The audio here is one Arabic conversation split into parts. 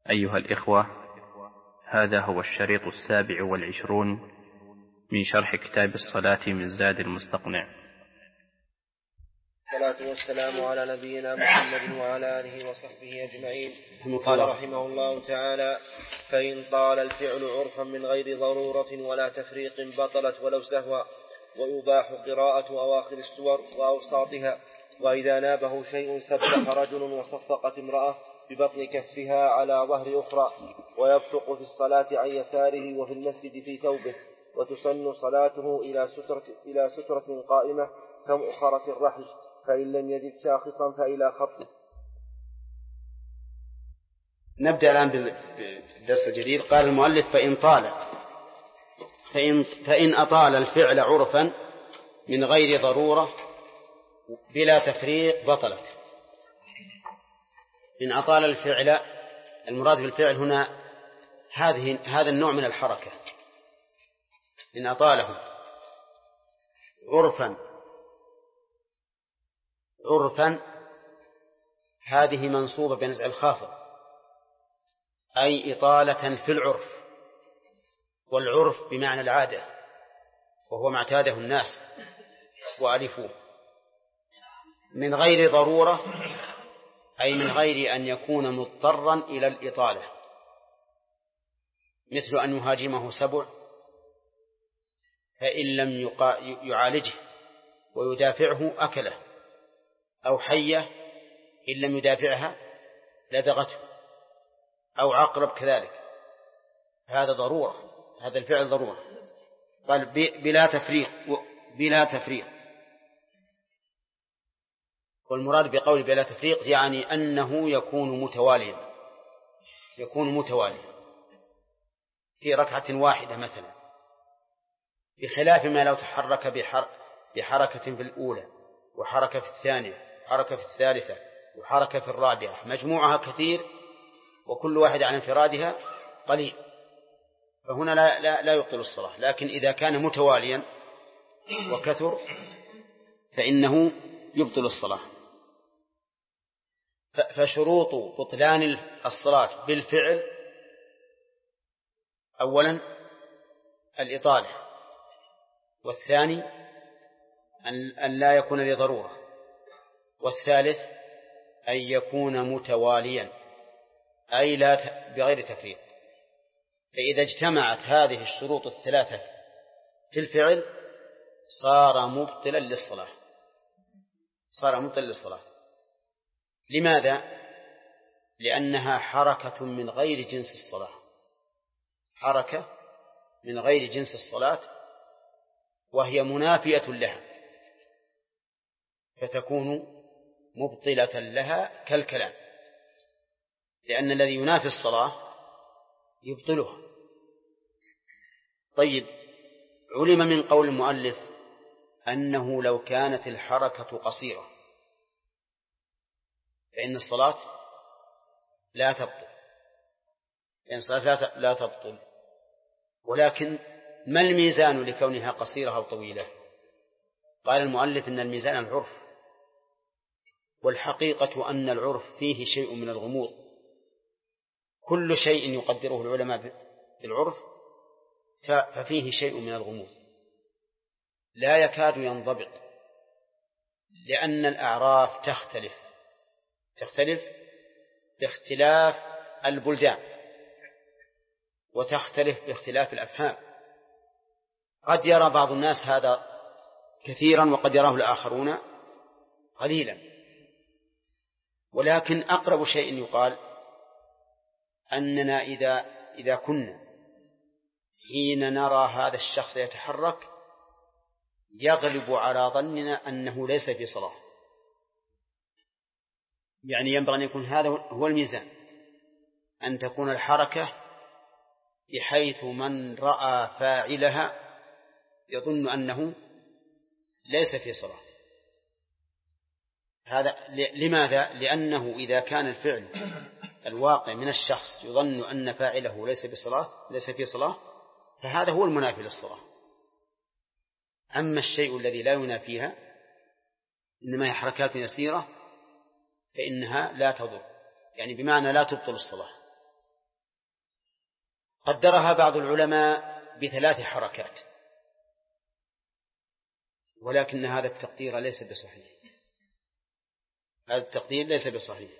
أيها الإخوة، هذا هو الشريط 27 من شرح كتاب الصلاة من زاد المستقنع. الصلاة والسلام على نبينا محمد وعلى آله وصحبه أجمعين. قال رحمه الله تعالى: فإن طال الفعل عرفا من غير ضرورة ولا تفريق بطلت ولو سهوا، ويباح قراءة أواخر السور وأوساطها. وإذا نابه شيء سبح رجل وصفقت امرأة ببطن كفها على ظهر أخرى، ويبصق في الصلاة عن يساره وفي المسجد في ثوبه، وتسن صلاته إلى سترة قائمة كمؤخرة الرحل، فإن لم يجد شاخصا فإلى خط. نبدأ الآن بالدرس الجديد. قال المؤلف: فإن أطال الفعل عرفا من غير ضرورة بلا تفريق بطلت. إن أطال الفعل، المراد بالفعل هنا هذا النوع من الحركة. إن أطاله عرفا هذه منصوبة بنزع الخافض، أي إطالة في العرف، والعرف بمعنى العادة، وهو ما اعتاده الناس وألفوه. من غير ضرورة أي من غير أن يكون مضطرا إلى الإطالة، مثل أن يهاجمه سبع فإن لم يعالجه ويدافعه أكله، أو حية إن لم يدافعها لدغته، أو عقرب كذلك. هذا ضرورة، هذا الفعل ضرورة. قال بلا تفريق. والمراد بقول بلا تفريق يعني أنه يكون متواليا في ركعة واحدة مثلا، بخلاف ما لو تحرك بحركة في الأولى، وحركة في الثانية، وحركة في الثالثة، وحركة في الرابعة، مجموعها كثير وكل واحد على انفرادها قليل، فهنا لا يبطل الصلاة. لكن إذا كان متواليا وكثر فإنه يبطل الصلاة. فشروط بطلان الصلاة بالفعل: أولا الإطالة، والثاني أن لا يكون لضرورة، والثالث أن يكون متواليا أي بغير تفريط. فإذا اجتمعت هذه الشروط الثلاثة في الفعل صار مبطلا للصلاة. لماذا؟ لأنها حركة من غير جنس الصلاة، وهي منافية لها، فتكون مبطلة لها كالكلام، لأن الذي ينافي الصلاة يبطلها. طيب، علم من قول المؤلف أنه لو كانت الحركة قصيرة فإن الصلاة لا تبطل. ولكن ما الميزان لكونها قصيرة أو طويلة؟ قال المؤلف إن الميزان العرف، والحقيقة أن العرف فيه شيء من الغموض. كل شيء يقدره العلماء بالعرف ففيه شيء من الغموض لا يكاد ينضبط، لأن الأعراف تختلف باختلاف البلدان، وتختلف باختلاف الأفهام. قد يرى بعض الناس هذا كثيرا وقد يراه الآخرون قليلا، ولكن أقرب شيء يقال أننا إذا كنا حين نرى هذا الشخص يتحرك يغلب على ظننا أنه ليس في صلاة، يعني ينبغي أن يكون هذا هو الميزان، أن تكون الحركة بحيث من رأى فاعلها يظن أنه ليس في صلاة. هذا لماذا؟ لأنه إذا كان الفعل الواقع من الشخص يظن أن فاعله ليس في صلاة فهذا هو المنافي للصلاة. أما الشيء الذي لا ينافيها إنما هي حركات يسيرة فإنها لا تضر، يعني بمعنى لا تبطل الصلاة. قدرها بعض العلماء ب3 حركات، ولكن هذا التقدير ليس بصحيح. هذا التقدير ليس بصحيح،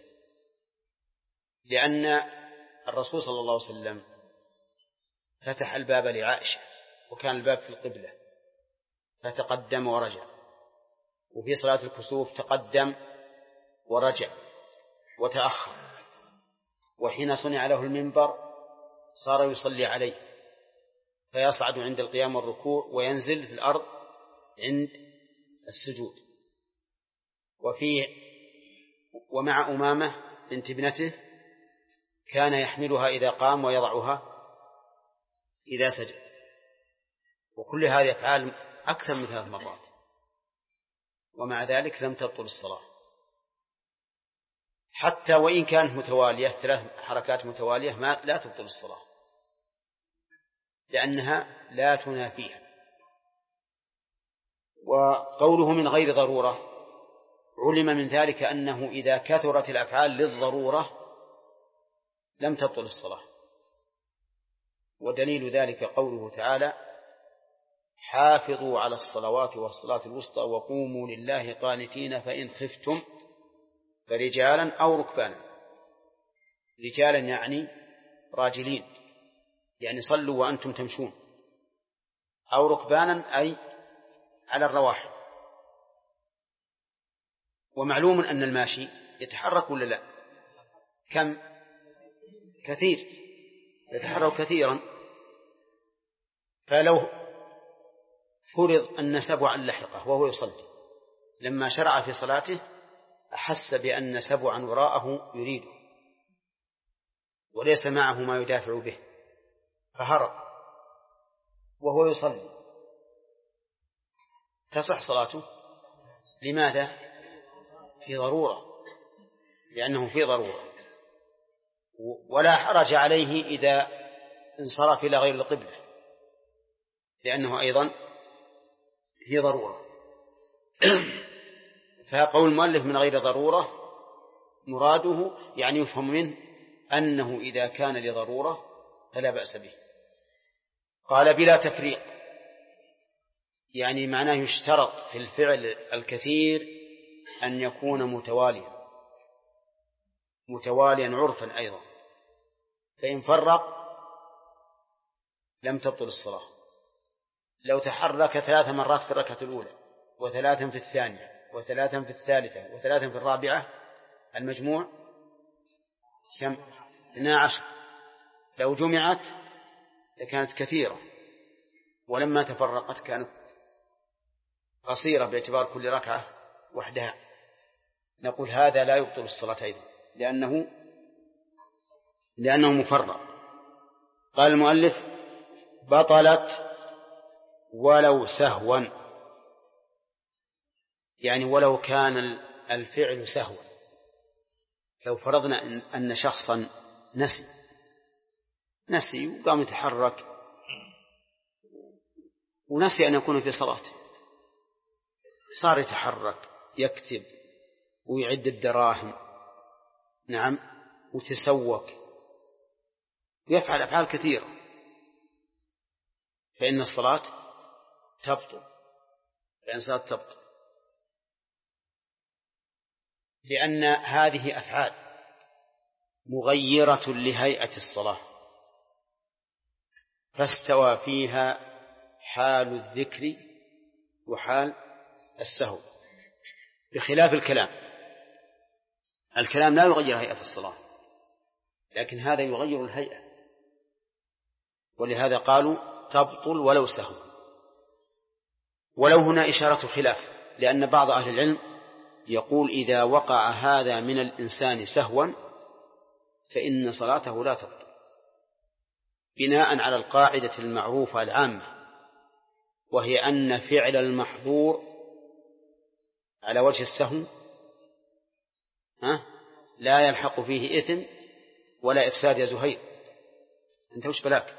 لأن الرسول صلى الله عليه وسلم فتح الباب لعائشة، وكان الباب في القبلة، فتقدم ورجع، وفي صلاة الكسوف تقدم ورجع وتأخر، وحين صنع له المنبر صار يصلي عليه، فيصعد عند القيام والركوع وينزل في الأرض عند السجود. ومع أمامة بنت ابنته كان يحملها إذا قام ويضعها إذا سجد، وكل هذه أفعال أكثر من 3 مرات، ومع ذلك لم تبطل الصلاة، حتى وإن كانت متوالية 3 حركات متوالية لا تبطل الصلاة، لأنها لا تنافيها. وقوله من غير ضرورة علم من ذلك أنه إذا كثرت الأفعال للضرورة لم تبطل الصلاة. ودليل ذلك قوله تعالى: حافظوا على الصلوات والصلاة الوسطى وقوموا لله قانتين فإن خفتم فرجالا أو ركبانا. رجالا يعني راجلين، يعني صلوا وأنتم تمشون، أو ركبانا أي على الرواحل. ومعلوم أن الماشي يتحرك ولا لا؟ كم؟ كثير، يتحرك كثيرا. فلو فرض أن سبعا لحقه وهو يصلي، لما شرع في صلاته أحس بأن سبعا وراءه يريده وليس معه ما يدافع به، فهرب وهو يصلي، تصح صلاته. لماذا؟ في ضرورة، لأنه في ضرورة. ولا حرج عليه إذا انصرف إلى غير القبلة، لأنه أيضا في ضرورة. فقول المؤلف من غير ضرورة مراده يعني يفهم منه أنه إذا كان لضرورة فلا بأس به. قال بلا تفريق، يعني معناه يشترط في الفعل الكثير أن يكون متواليا عرفا أيضا، فإن فرق لم تبطل الصلاة. لو تحرك 3 مرات في الركعة الأولى، و3 في الثانية، و3 في الثالثة، و3 في الرابعة، المجموع كم؟ 12. لو جمعت لكانت كثيرة، ولما تفرقت كانت قصيرة باعتبار كل ركعة وحدها. نقول هذا لا يبطل الصلاة أيضا، لأنه مفرق. قال المؤلف: بطلت ولو سهوا، يعني ولو كان الفعل سهوا. لو فرضنا أن شخصا نسي وقام يتحرك ونسي أن يكون في صلاته، صار يتحرك يكتب ويعد الدراهم، نعم، وتسوق ويفعل أفعال كثيرة، فإن الصلاة تبطل، لأن هذه أفعال مغيرة لهيئة الصلاة، فاستوى فيها حال الذكر وحال السهو، بخلاف الكلام لا يغير هيئة الصلاة، لكن هذا يغير الهيئة، ولهذا قالوا تبطل ولو سهو. ولو هنا إشارة خلاف، لأن بعض أهل العلم يقول إذا وقع هذا من الإنسان سهوا فإن صلاته لا تبطل، بناء على القاعدة المعروفة العامة، وهي أن فعل المحظور على وجه السهو لا يلحق فيه إثم ولا إفساد. يا زهير أنت وش بلاك؟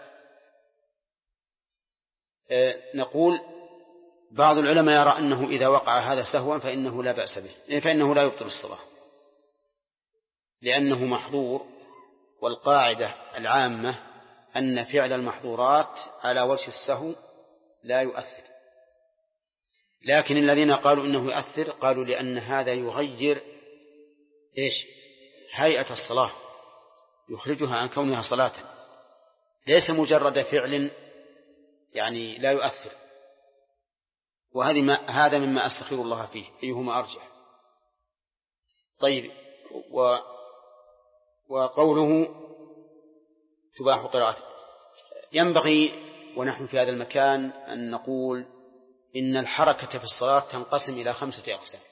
نقول بعض العلماء يرى أنه إذا وقع هذا سهوا فإنه لا بأس به، فإنه لا يبطل الصلاة، لأنه محظور، والقاعدة العامة أن فعل المحظورات على وجه السهو لا يؤثر، لكن الذين قالوا إنه يؤثر قالوا لأن هذا يغير هيئة الصلاة، يخرجها عن كونها صلاة، ليس مجرد فعل يعني لا يؤثر. هذا مما أستخير الله فيه، أيهما أرجح. طيب، وقوله تباح قراءته، ينبغي ونحن في هذا المكان أن نقول إن الحركة في الصلاة تنقسم إلى 5 أقسام.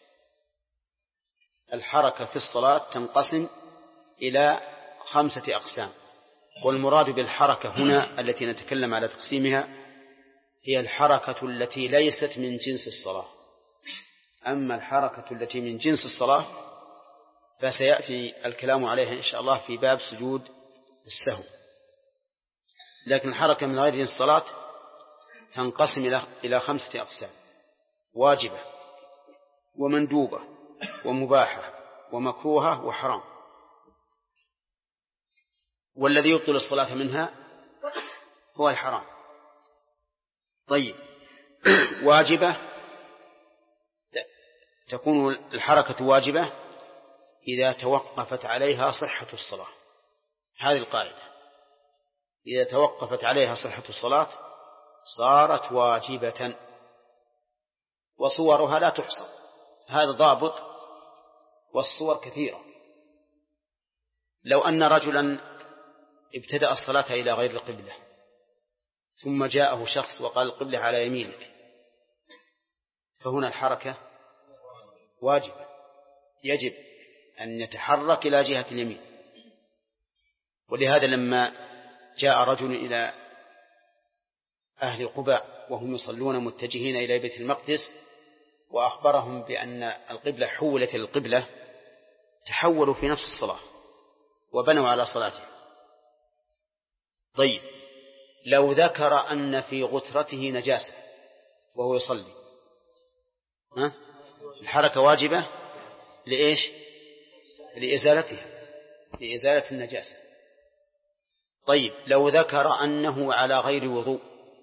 الحركة في الصلاة تنقسم إلى 5 أقسام، والمراد بالحركة هنا التي نتكلم على تقسيمها هي الحركة التي ليست من جنس الصلاة. أما الحركة التي من جنس الصلاة فسيأتي الكلام عليها إن شاء الله في باب سجود السهو. لكن الحركة من غير جنس الصلاة تنقسم إلى 5 أقسام: واجبة، ومندوبة، ومباحة، ومكروهة، وحرام. والذي يبطل الصلاة منها هو الحرام. طيب، واجبة تكون الحركة واجبة إذا توقفت عليها صحة الصلاة. هذه القاعدة: إذا توقفت عليها صحة الصلاة صارت واجبة، وصورها لا تحصى. هذا ضابط، والصور كثيرة. لو أن رجلا ابتدأ الصلاة إلى غير القبلة ثم جاءه شخص وقال القبلة على يمينك، فهنا الحركة واجبة، يجب أن يتحرك إلى جهة اليمين. ولهذا لما جاء رجل إلى أهل قباء وهم يصلون متجهين إلى بيت المقدس وأخبرهم بأن القبلة حولت القبلة، تحولوا في نفس الصلاة وبنوا على صلاته. طيب، لو ذكر أن في غترته نجاسة وهو يصلي، الحركة واجبة لإيش؟ لإزالتها، لإزالة النجاسة. طيب، لو ذكر أنه على غير وضوء،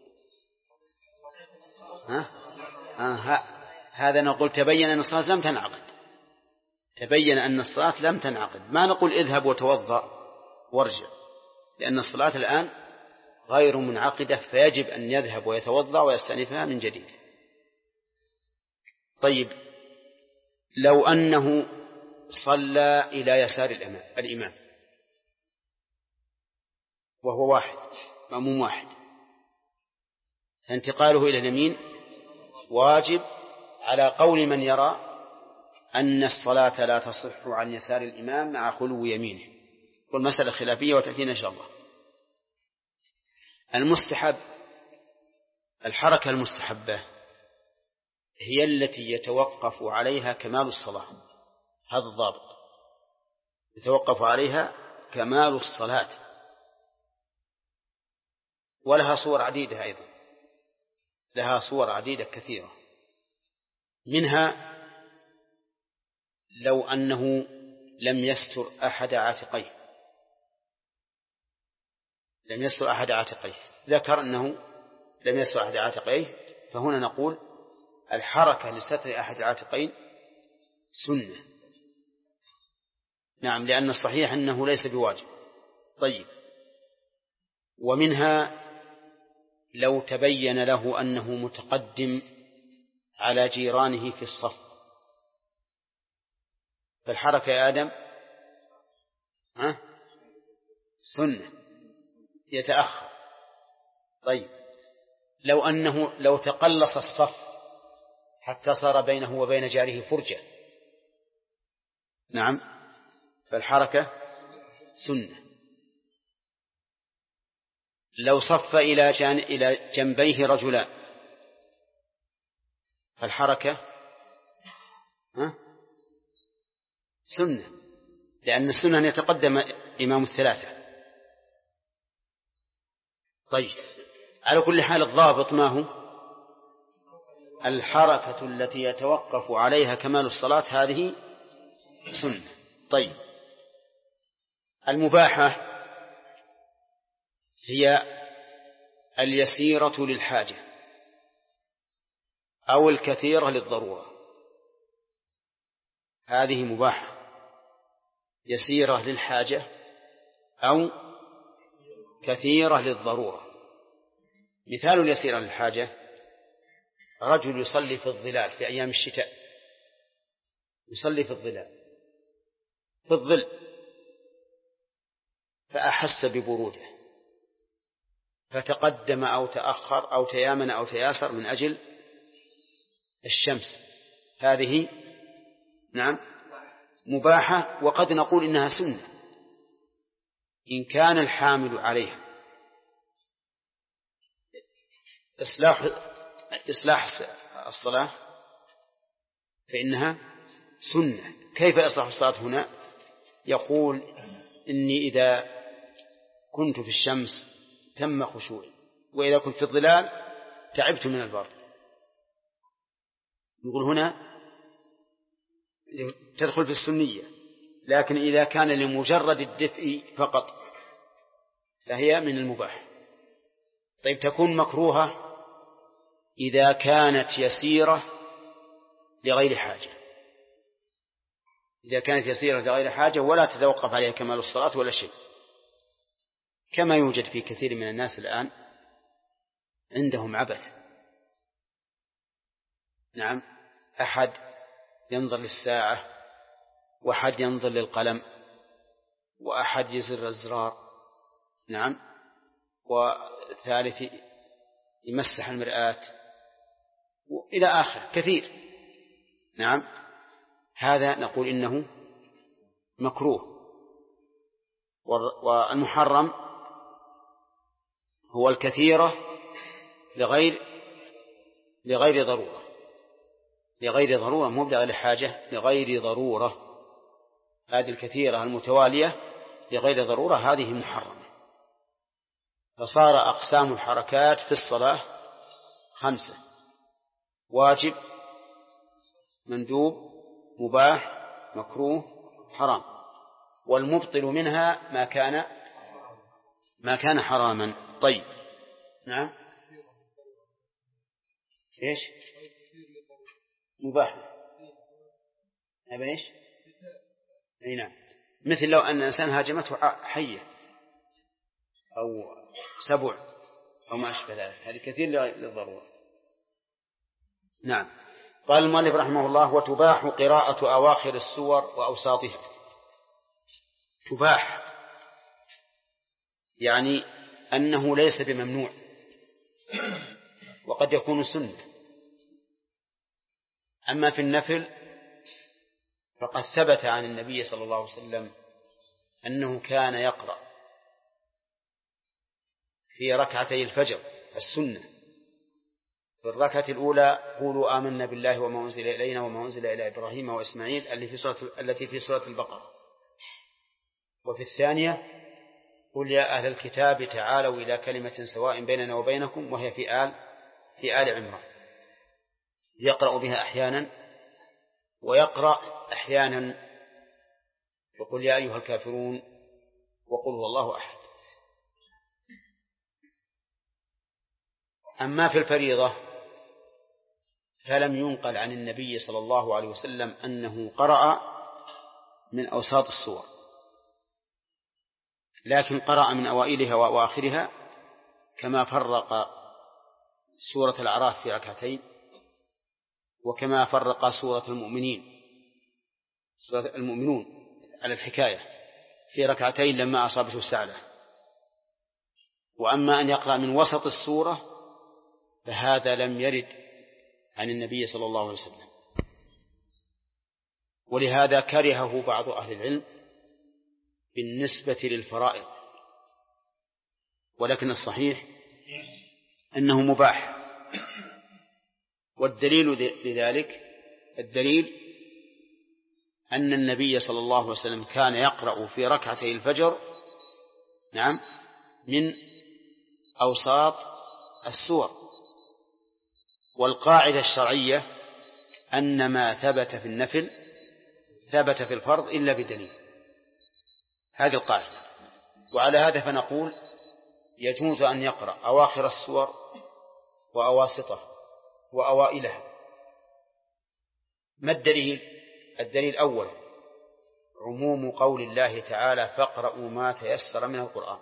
هذا نقول تبين أن الصلاة لم تنعقد، تبين أن الصلاة لم تنعقد. ما نقول اذهب وتوضأ وارجع، لأن الصلاة الآن غير منعقدة، فيجب أن يذهب ويتوضأ ويستأنفها من جديد. طيب، لو أنه صلى إلى يسار الإمام وهو واحد، مأموم واحد، فانتقاله إلى اليمين واجب على قول من يرى أن الصلاة لا تصح عن يسار الإمام مع خلو يمينه، والمسألة خلافية وتأتينا إن شاء الله. المستحب، الحركة المستحبة هي التي يتوقف عليها كمال الصلاة، هذا الضابط، يتوقف عليها كمال الصلاة. ولها صور عديدة أيضا، لها صور عديدة كثيرة. منها لو أنه لم يستر أحد عاتقيه، لم يستر أحد عاتقيه، ذكر أنه لم يستر أحد عاتقيه، فهنا نقول الحركة لستر أحد العاتقين سنة. نعم، لأن الصحيح أنه ليس بواجب. طيب، ومنها لو تبين له أنه متقدم على جيرانه في الصف، فالحركة يا آدم سنة، يتأخر. طيب، لو تقلص الصف حتى صار بينه وبين جاره فرجة، نعم، فالحركة سنة. لو صف إلى جنبيه رجلان فالحركة سنة، لأن السنة أن يتقدم إمام الثلاثة. طيب، على كل حال الضابط ما هو؟ الحركة التي يتوقف عليها كمال الصلاة هذه سنة. طيب، المباحة هي اليسيرة للحاجة أو الكثيرة للضرورة، هذه مباحة، يسيرة للحاجة أو كثيرة للضرورة. مثال اليسيرة للحاجة: رجل يصلي في الظلال في أيام الشتاء، يصلي في الظل فأحس ببروده فتقدم أو تأخر أو تيامن أو تياسر من أجل الشمس، هذه نعم مباحة، وقد نقول إنها سنة إن كان الحامل عليها إصلاح الصلاة فإنها سنة. كيف إصلاح الصلاة هنا؟ يقول إني إذا كنت في الشمس تم خشوعي، وإذا كنت في الظلال تعبت من البرد. نقول هنا تدخل في السنية، لكن إذا كان لمجرد الدفء فقط فهي من المباح. طيب، تكون مكروهة إذا كانت يسيرة لغير حاجة، إذا كانت يسيرة لغير حاجة ولا تتوقف عليها كمال الصلاة ولا شيء، كما يوجد في كثير من الناس الآن عندهم عبث. نعم، أحد ينظر للساعة، وأحد ينظر للقلم، وأحد يزر الزرار، نعم، وثالث يمسح المرآة إلى آخر كثير. نعم، هذا نقول إنه مكروه. والمحرم هو الكثيرة لغير ضرورة، مو لغير حاجة، لغير ضرورة. هذه الكثيرة المتوالية لغير ضرورة هذه محرمة. فصار أقسام الحركات في الصلاة 5: واجب، مندوب، مباح، مكروه، حرام. والمبطل منها ما كان حراما. طيب، نعم، ايش مباح؟ أبا ايش؟ اي نعم، مثل لو أن إنسان هاجمته حية أو سبع أو ما أشبه ذلك، هذه كثير للضرورة. نعم. قال المؤلف رحمه الله: وتباح قراءة أواخر السور وأوساطها. تباح يعني أنه ليس بممنوع، وقد يكون سنة. أما في النفل فقد ثبت عن النبي صلى الله عليه وسلم أنه كان يقرأ في ركعتي الفجر السنة في الركعة الأولى: قولوا آمنا بالله وما أنزل إلينا وما أنزل إلى إبراهيم وإسماعيل التي في سورة البقرة. وفي الثانية: قل يا أهل الكتاب تعالوا إلى كلمة سواء بيننا وبينكم، وهي في آل عمران. يقرأ بها أحيانا، ويقرأ أحيانا يقول يا أيها الكافرون وقل هو الله أحد. أما في الفريضة فلم ينقل عن النبي صلى الله عليه وسلم أنه قرأ من أوساط السور، لكن قرأ من أوائلها وآخرها، كما فرق سورة الأعراف في ركعتين، وكما فرق سورة المؤمنون على الحكاية في ركعتين لما أصابته السعلة. وأما أن يقرأ من وسط السورة فهذا لم يرد عن النبي صلى الله عليه وسلم، ولهذا كرهه بعض أهل العلم بالنسبة للفرائض، ولكن الصحيح أنه مباح. والدليل لذلك أن النبي صلى الله عليه وسلم كان يقرأ في ركعتي الفجر نعم من أوساط السور. والقاعدة الشرعية أن ما ثبت في النفل ثبت في الفرض إلا بدليل، هذه القاعدة. وعلى هذا فنقول يجوز أن يقرأ أواخر السور وأواسطها وأوائلها. ما الدليل؟ الدليل الأول عموم قول الله تعالى فاقرأوا ما تيسر من القرآن،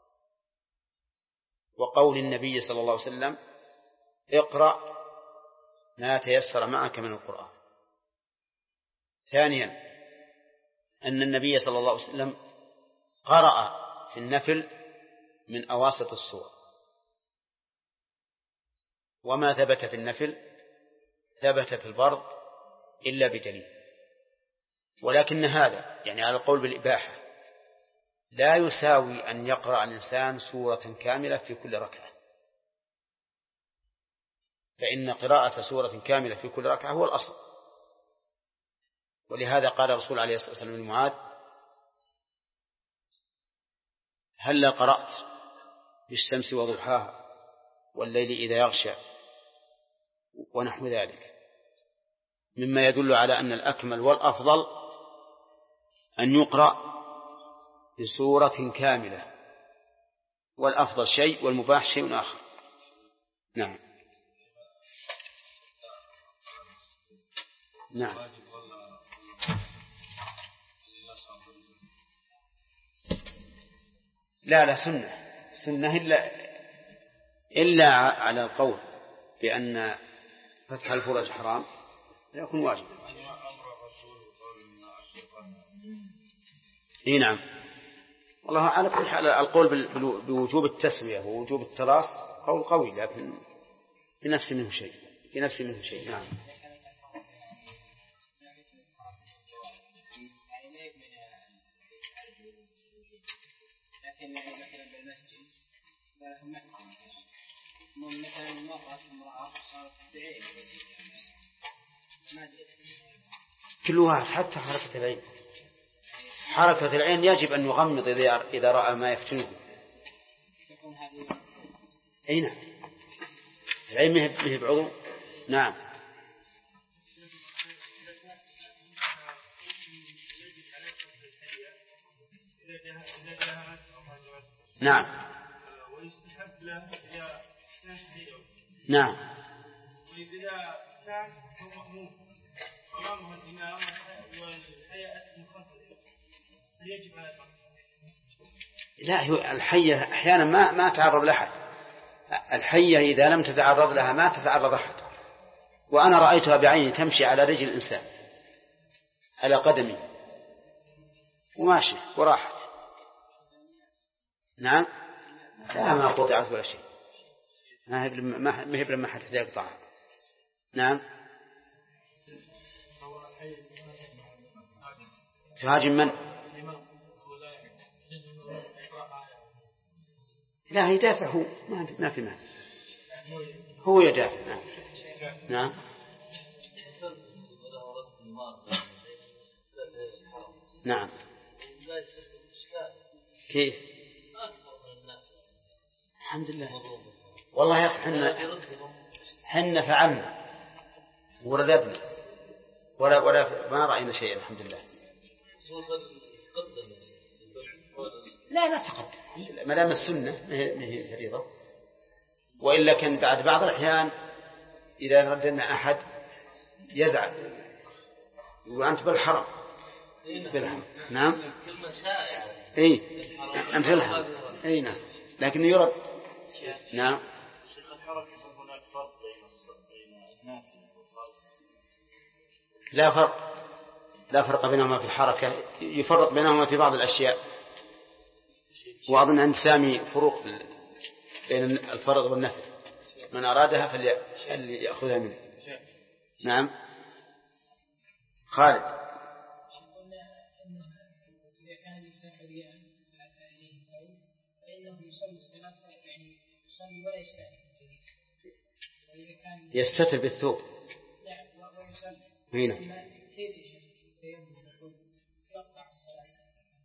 وقول النبي صلى الله عليه وسلم اقرأ ما تيسر معك من القرآن. ثانيا أن النبي صلى الله عليه وسلم قرأ في النفل من أواسط السور، وما ثبت في النفل ثبت في الفرض إلا بدليل. ولكن هذا يعني على القول بالإباحة لا يساوي أن يقرأ الإنسان سورة كاملة في كل ركعة، فإن قراءة سورة كاملة في كل ركعة هو الأصل. ولهذا قال الرسول عليه الصلاة والسلام لمعاذ هل قرأت بالشمس وضحاها والليل إذا يغشى ونحو ذلك، مما يدل على أن الأكمل والأفضل أن يقرأ بسورة كاملة، والأفضل شيء والمباح شيء آخر. نعم. نعم. لا سنة إلا على القول بأن فتح الفرج حرام لا يكون واجب. نعم. والله على كل حال القول بوجوب التسوية ووجوب التراص قول قوي، لكن بنفس منه شيء. نعم. مثلا بالمسجد مثلا المرأة صارت بعين كل واحد حتى حركة العين يجب أن يغمض إذا رأى ما يفتنه. أي نعم. العين مهب بعضو. نعم. نعم. ويستحب له إذا كان حيئا. نعم. وإذا كان هو مأموم أمامه الإمام والحيئة من خلف الإمام هل يجب على الإمام؟ لا، الحية أحيانا ما تعرض لأحد. الحية إذا لم تتعرض لها ما تتعرض أحد. وأنا رأيتها بعيني تمشي على رجل الإنسان على قدمي وماشي وراحت. نعم. لا ما قطعت ولا شيء، ما هي لما حتى يقطعها. نعم. تهاجم من؟ لا يدافع هو، ما في مانع، هو يدافع. نعم. نعم. كيف؟ الحمد لله. والله يا أخي حنا فعلنا ورددنا ولا ما رأينا شيئا الحمد لله. لا تقدم ما دام السنة ما هي فريضة. وإلا كان بعض الأحيان إذا ردنا أحد يزعل وأنت بالحرم. نعم. أي أنت بالحرم. أي نعم. لكن يرد. نعم. شيخ الحركة هناك فرق بين النافل والفرض؟ لا فرق بينهما في الحركة، يفرق بينهما في بعض الأشياء. وأظن أن سامي فروق بين الفرض والنفل، من أرادها فليأخذها منه. نعم. خالد. إذا كان الإنسان عريان فأتى إليه الثوب فإنه يصلي الصلاة يعني يصلي ولا يستتر. يستتر بالثوب. نعم ويصلي. هنا. كيف التيمم يقول يقطع الصلاة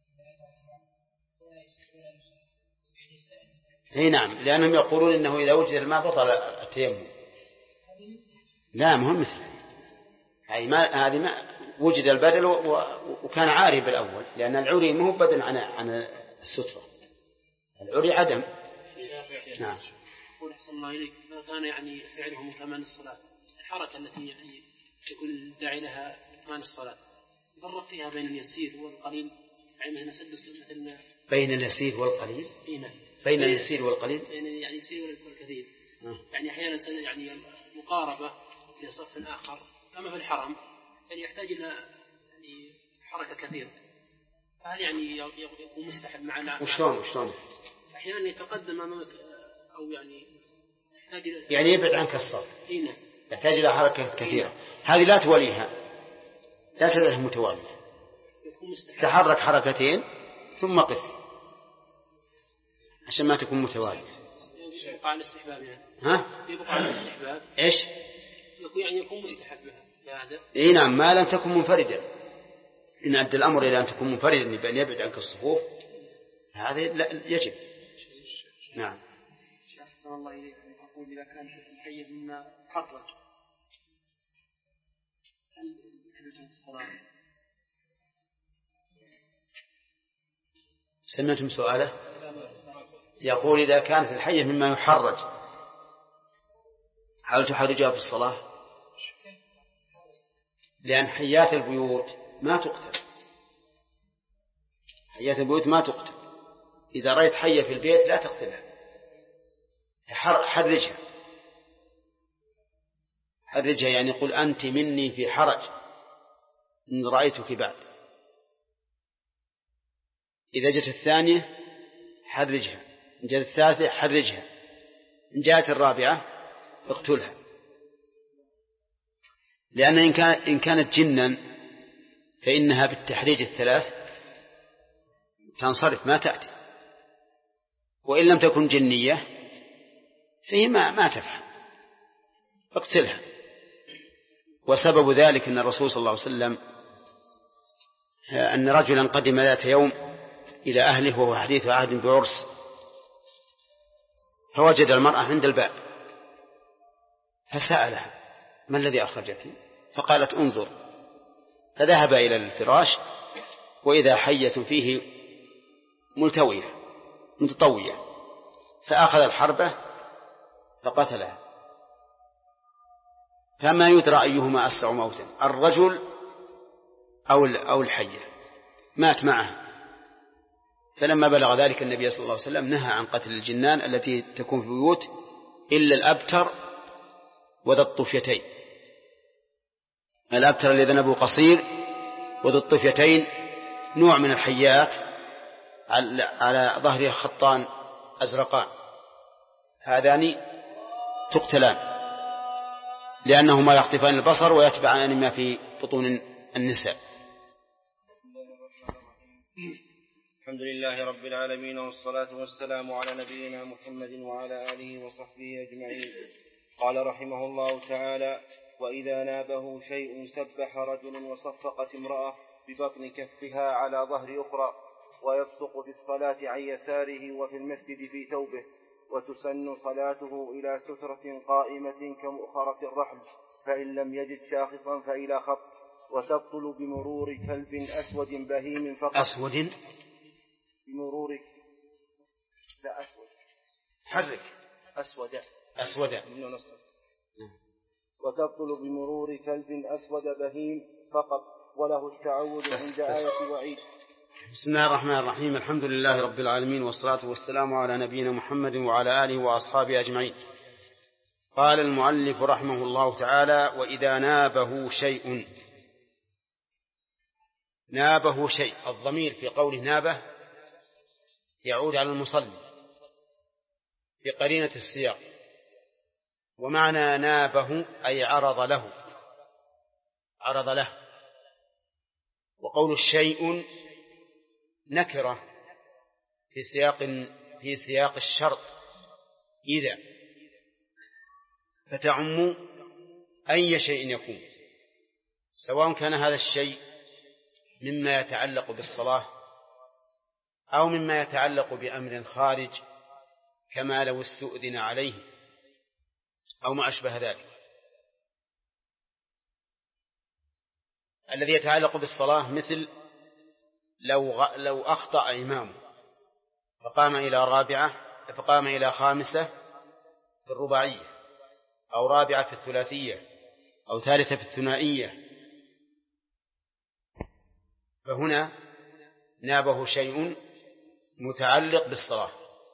ولا يصلي يعني يستأنف. اي نعم، لأنهم يقولون إنه إذا وجد الماء بطل التيمم. لا مهم مثل هذه ما وجد البدل وكان عاري بالأول، لأن العري ما هو بدل عن السترة. العري عدم نعم. يقول أحسن الله إليك، ما كان يعني فعله من كمان الصلاة، الحركة التي يعني يكون الداعي لها كمان الصلاة، فرق فيها بين اليسير والقليل، يعني هنا سد مثل بين اليسير والقليل. بين اليسير والقليل يعني اليسير والكثير. يعني أحيانا يعني مقاربة في صف آخر، أما في الحرم يعني يحتاج إلى يعني حركة كثيرة، فهل يعني يكون مستحب معنا؟ وشلون؟ أحيانا يتقدم أمامك أو يعني يحتاج يعني يبعد عنك الصف. نعم. يحتاج إلى حركة كثيرة. هذه لا توليها، لا تجعلها متوالية، تحرك حركتين ثم قف عشان ما تكون متوالية. يبقى على الاستحباب يعني. يبقى على الاستحباب. إيش؟ يعني يكون مستحب بهذا. نعم، ما لم تكن منفردا. إن أدى الأمر إلى أن تكون منفردا بأن يبعد عنك الصفوف، هذا يجب. نعم. أحسن الله إليك، أقول إذا كان الحي مما حرج هل يجوز الصلاة؟ سمعتم سؤاله؟ يقول إذا كانت الحية مما يحرج هل تحرجها في الصلاة؟ لأن حيات البيوت ما تقتل. حيات البيوت ما تقتل. إذا رأيت حية في البيت لا تقتلها، حرجها. يعني قل أنت مني في حرج إن رأيتك بعد. إذا جاءت الثانية حرجها، إن جاءت الثالثة حرجها، إن جاءت الرابعة اقتلها. لأن إن كانت جنا فإنها بالتحريج الثلاث تنصرف ما تأتي، وإن لم تكن جنية فهي ما تفهم، اقتلها. وسبب ذلك أن الرسول صلى الله عليه وسلم أن رجلا قدم ذات يوم إلى أهله وهو حديث عهد بعرس، فوجد المرأة عند الباب فسألها ما الذي أخرجك؟ فقالت انظر. فذهب إلى الفراش وإذا حية فيه متطوية، فأخذ الحربة فقتلها. فما يدرى أيهما أسرع موتا، الرجل أو الحية، مات معه. فلما بلغ ذلك النبي صلى الله عليه وسلم نهى عن قتل الجنان التي تكون في البيوت إلا الأبتر وذا الطفيتين. الأبتر الذي ذنبه قصير وذا الطفيتين نوع من الحيات على ظهرها خطان أزرقان، هذان تقتلان لأنهما يخطفان البصر ويتبعان ما في بطون النساء. الحمد لله رب العالمين، والصلاة والسلام على نبينا محمد وعلى آله وصحبه أجمعين. قال رحمه الله تعالى: وإذا نابه شيء سبح رجل وصفقت امرأة ببطن كفها على ظهر أخرى، ويبصق في الصلاة عن يساره وفي المسجد في ثوبه، وتسن صلاته إلى سترة قائمة كمؤخرة الرحل، فإن لم يجد شاخصا فإلى خط، وتبطل بمرور كلب أسود بهيم فقط. بمرور لا أسود حرك أسود وتبطل بمرور كلب أسود بهيم فقط، وله التعود عند آية وعيد. بسم الله الرحمن الرحيم. الحمد لله رب العالمين، والصلاة والسلام على نبينا محمد وعلى آله وأصحابه أجمعين. قال المؤلف رحمه الله تعالى: وإذا نابه شيء. نابه شيء، الضمير في قوله نابه يعود على المصلي بقرينة السياق، ومعنى نابه أي عرض له. وقول الشيء نكرة في سياق الشرط إذا، فتعم أي شيء يكون، سواء كان هذا الشيء مما يتعلق بالصلاة أو مما يتعلق بأمر خارج كما لو استؤذن عليه أو ما أشبه ذلك. الذي يتعلق بالصلاة مثل لو أخطأ إمامه فقام إلى رابعة فقام إلى خامسة في الرباعية، أو رابعة في الثلاثية، أو ثالثة في الثنائية، فهنا نابه شيء متعلق بالصلاة.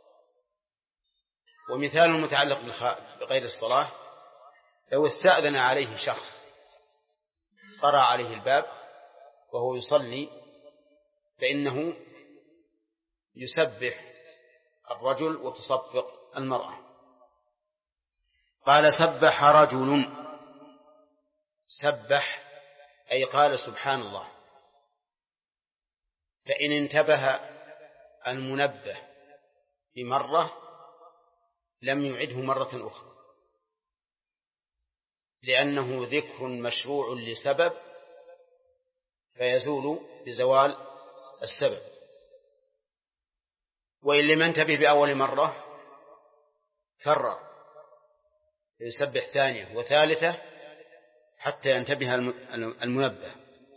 ومثال المتعلق بغير الصلاة: لو استأذن عليه شخص قرأ عليه الباب وهو يصلي، فإنه يسبح الرجل وتصفق المرأة. قال: سبح رجل. سبح أي قال سبحان الله. فإن انتبه المنبه بمرة لم يعده مرة أخرى، لأنه ذكر مشروع لسبب فيزول بزوال السبب. وإن لم ينتبه بأول مرة كرر، يسبح ثانية وثالثة حتى ينتبه المنبه.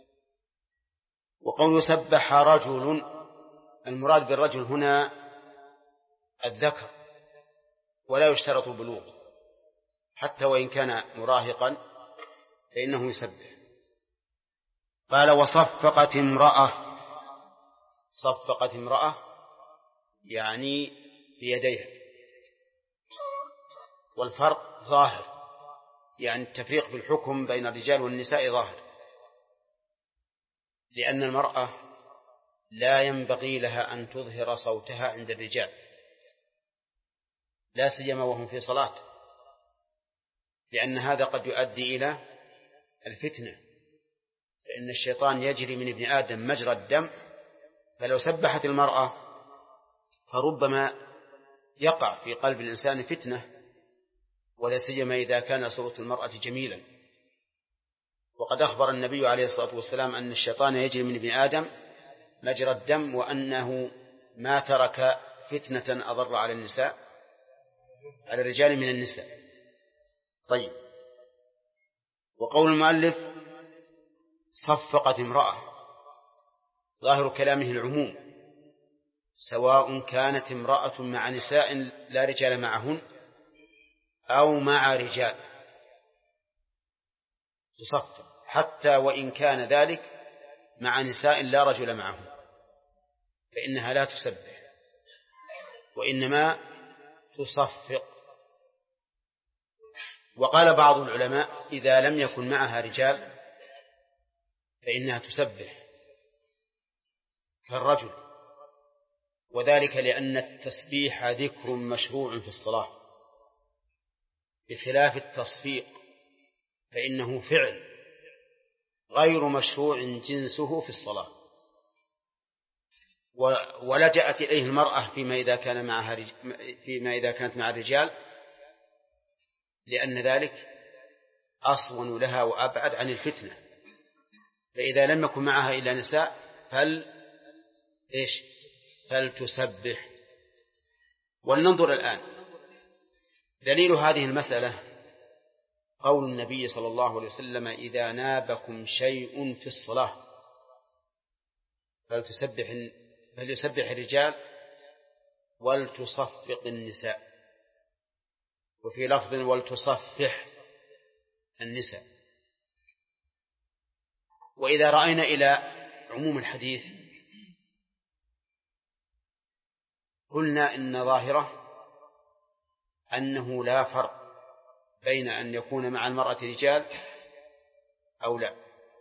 وقول سبح رجل، المراد بالرجل هنا الذكر، ولا يشترط بلوغ، حتى وإن كان مراهقا فإنه يسبح. قال: وصفقت امرأة. صفقت امرأة يعني بيديها، والفرق ظاهر، يعني التفريق في الحكم بين الرجال والنساء ظاهر، لأن المرأة لا ينبغي لها أن تظهر صوتها عند الرجال، لا سيما وهم في صلاة، لأن هذا قد يؤدي إلى الفتنة، فإن الشيطان يجري من ابن آدم مجرى الدم، فلو سبحت المرأة فربما يقع في قلب الإنسان فتنة، ولا سيما إذا كان صوت المرأة جميلا. وقد أخبر النبي عليه الصلاة والسلام أن الشيطان يجري من ابن آدم مجرى الدم، وأنه ما ترك فتنة أضر على النساء، على الرجال من النساء. طيب، وقول المؤلف صفقت امرأة، ظاهر كلامه العموم، سواء كانت امرأة مع نساء لا رجال معهن أو مع رجال تصفق، حتى وإن كان ذلك مع نساء لا رجل معهن، فإنها لا تسبح وإنما تصفق. وقال بعض العلماء: إذا لم يكن معها رجال فإنها تسبح كالرجل، وذلك لأن التسبيح ذكر مشروع في الصلاة، بخلاف التصفيق فإنه فعل غير مشروع جنسه في الصلاة، ولجأت إليه المرأة فيما إذا كانت مع الرجال، لأن ذلك أصون لها وأبعد عن الفتنة. فإذا لم يكن معها إلا نساء فلتسبح. ولننظر الآن دليل هذه المسألة قول النبي صلى الله عليه وسلم: إذا نابكم شيء في الصلاة فليسبح الرجال ولتصفق النساء، وفي لفظ ولتصفح النساء. وإذا رأينا إلى عموم الحديث قلنا إن ظاهره أنه لا فرق بين أن يكون مع المرأة رجال أو لا.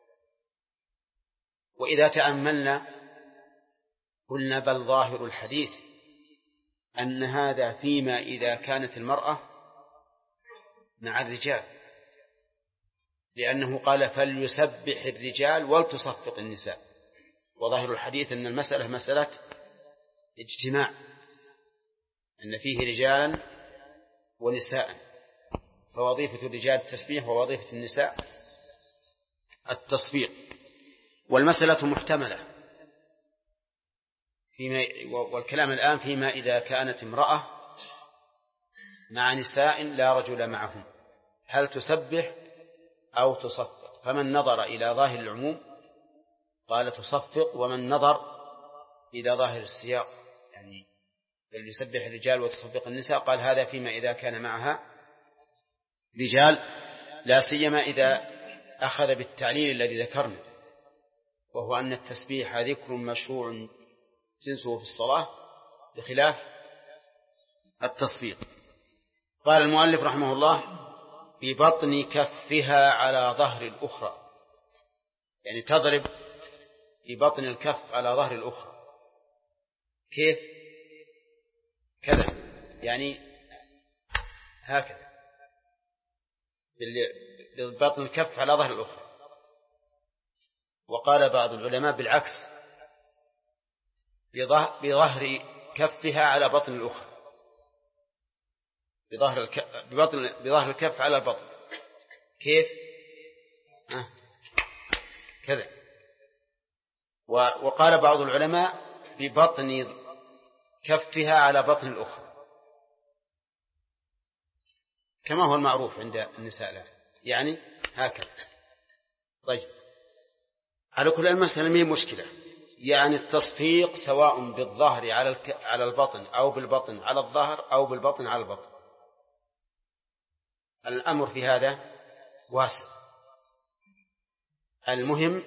وإذا تأملنا قلنا بل ظاهر الحديث أن هذا فيما إذا كانت المرأة مع الرجال، لأنه قال فليسبح الرجال ولتصفق النساء. وظاهر الحديث أن المسألة مسألة اجتماع، أن فيه رجالا ونساء، فوظيفة الرجال التسبيح ووظيفة النساء التصفيق. والمسألة محتملة والكلام الآن فيما إذا كانت امرأة مع نساء لا رجل معهم، هل تسبح أو تصفق؟ فمن نظر إلى ظاهر العموم قال تصفق، ومن نظر إلى ظاهر السياق يعني بل يسبح الرجال وتصفق النساء. قال هذا فيما إذا كان معها رجال، لا سيما إذا أخذ بالتعليل الذي ذكرنا، وهو أن التسبيح ذكر مشروع جنسه في الصلاة بخلاف التصفيق. قال المؤلف رحمه الله ببطن كفها على ظهر الأخرى، يعني تضرب ببطن الكف على ظهر الأخرى. كيف؟ كذا، يعني هكذا ببطن الكف على ظهر الأخرى. وقال بعض العلماء بالعكس، بظهر كفها على بطن الأخرى، بظهر الكف على البطن. كيف؟ كذا. وقال بعض العلماء ببطن كفها على بطن الأخرى، كما هو المعروف عند النساء له، يعني هكذا. طيب، على كل المسألة ما هي مشكلة، يعني التصفيق سواء بالظهر على البطن أو بالبطن على الظهر أو بالبطن على البطن، الأمر في هذا واسع. المهم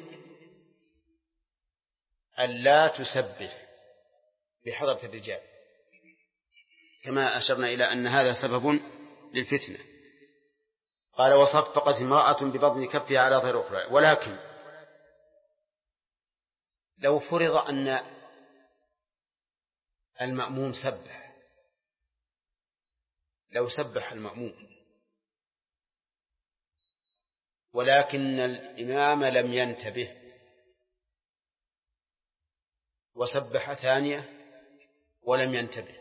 ألا تسبح بحضرة الرجال، كما أشرنا إلى أن هذا سبب للفتنة. قال وصفقت امرأة ببطن كفها على ظهر أخرى. ولكن لو فرض أن المأموم سبح، لو سبح المأموم ولكن الإمام لم ينتبه وسبح ثانية ولم ينتبه،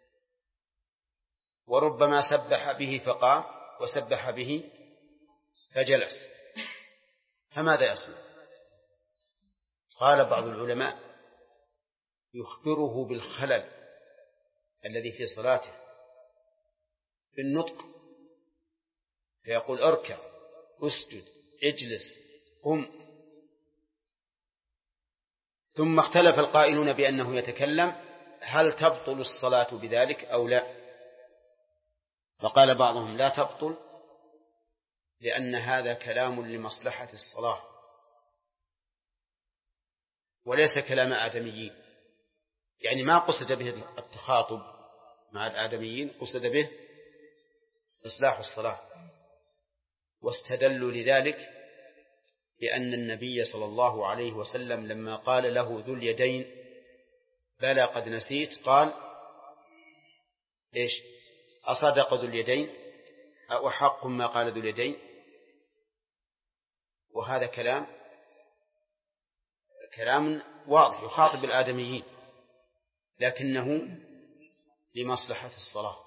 وربما سبح به فقام وسبح به فجلس، فماذا يصنع؟ قال بعض العلماء يخبره بالخلل الذي في صلاته بالنطق، فيقول اركع، اسجد، اجلس، قم. ثم اختلف القائلون بأنه يتكلم، هل تبطل الصلاة بذلك أو لا؟ فقال بعضهم لا تبطل، لأن هذا كلام لمصلحة الصلاة وليس كلام آدميين، يعني ما قصد به التخاطب مع الآدميين، قصد به إصلاح الصلاة. واستدلوا لذلك بأن النبي صلى الله عليه وسلم لما قال له ذو اليدين بلى قد نسيت، قال إيش؟ أصدق ذو اليدين أو حق ما قال ذو اليدين؟ وهذا كلام واضح يخاطب الآدميين، لكنه لمصلحة الصلاة.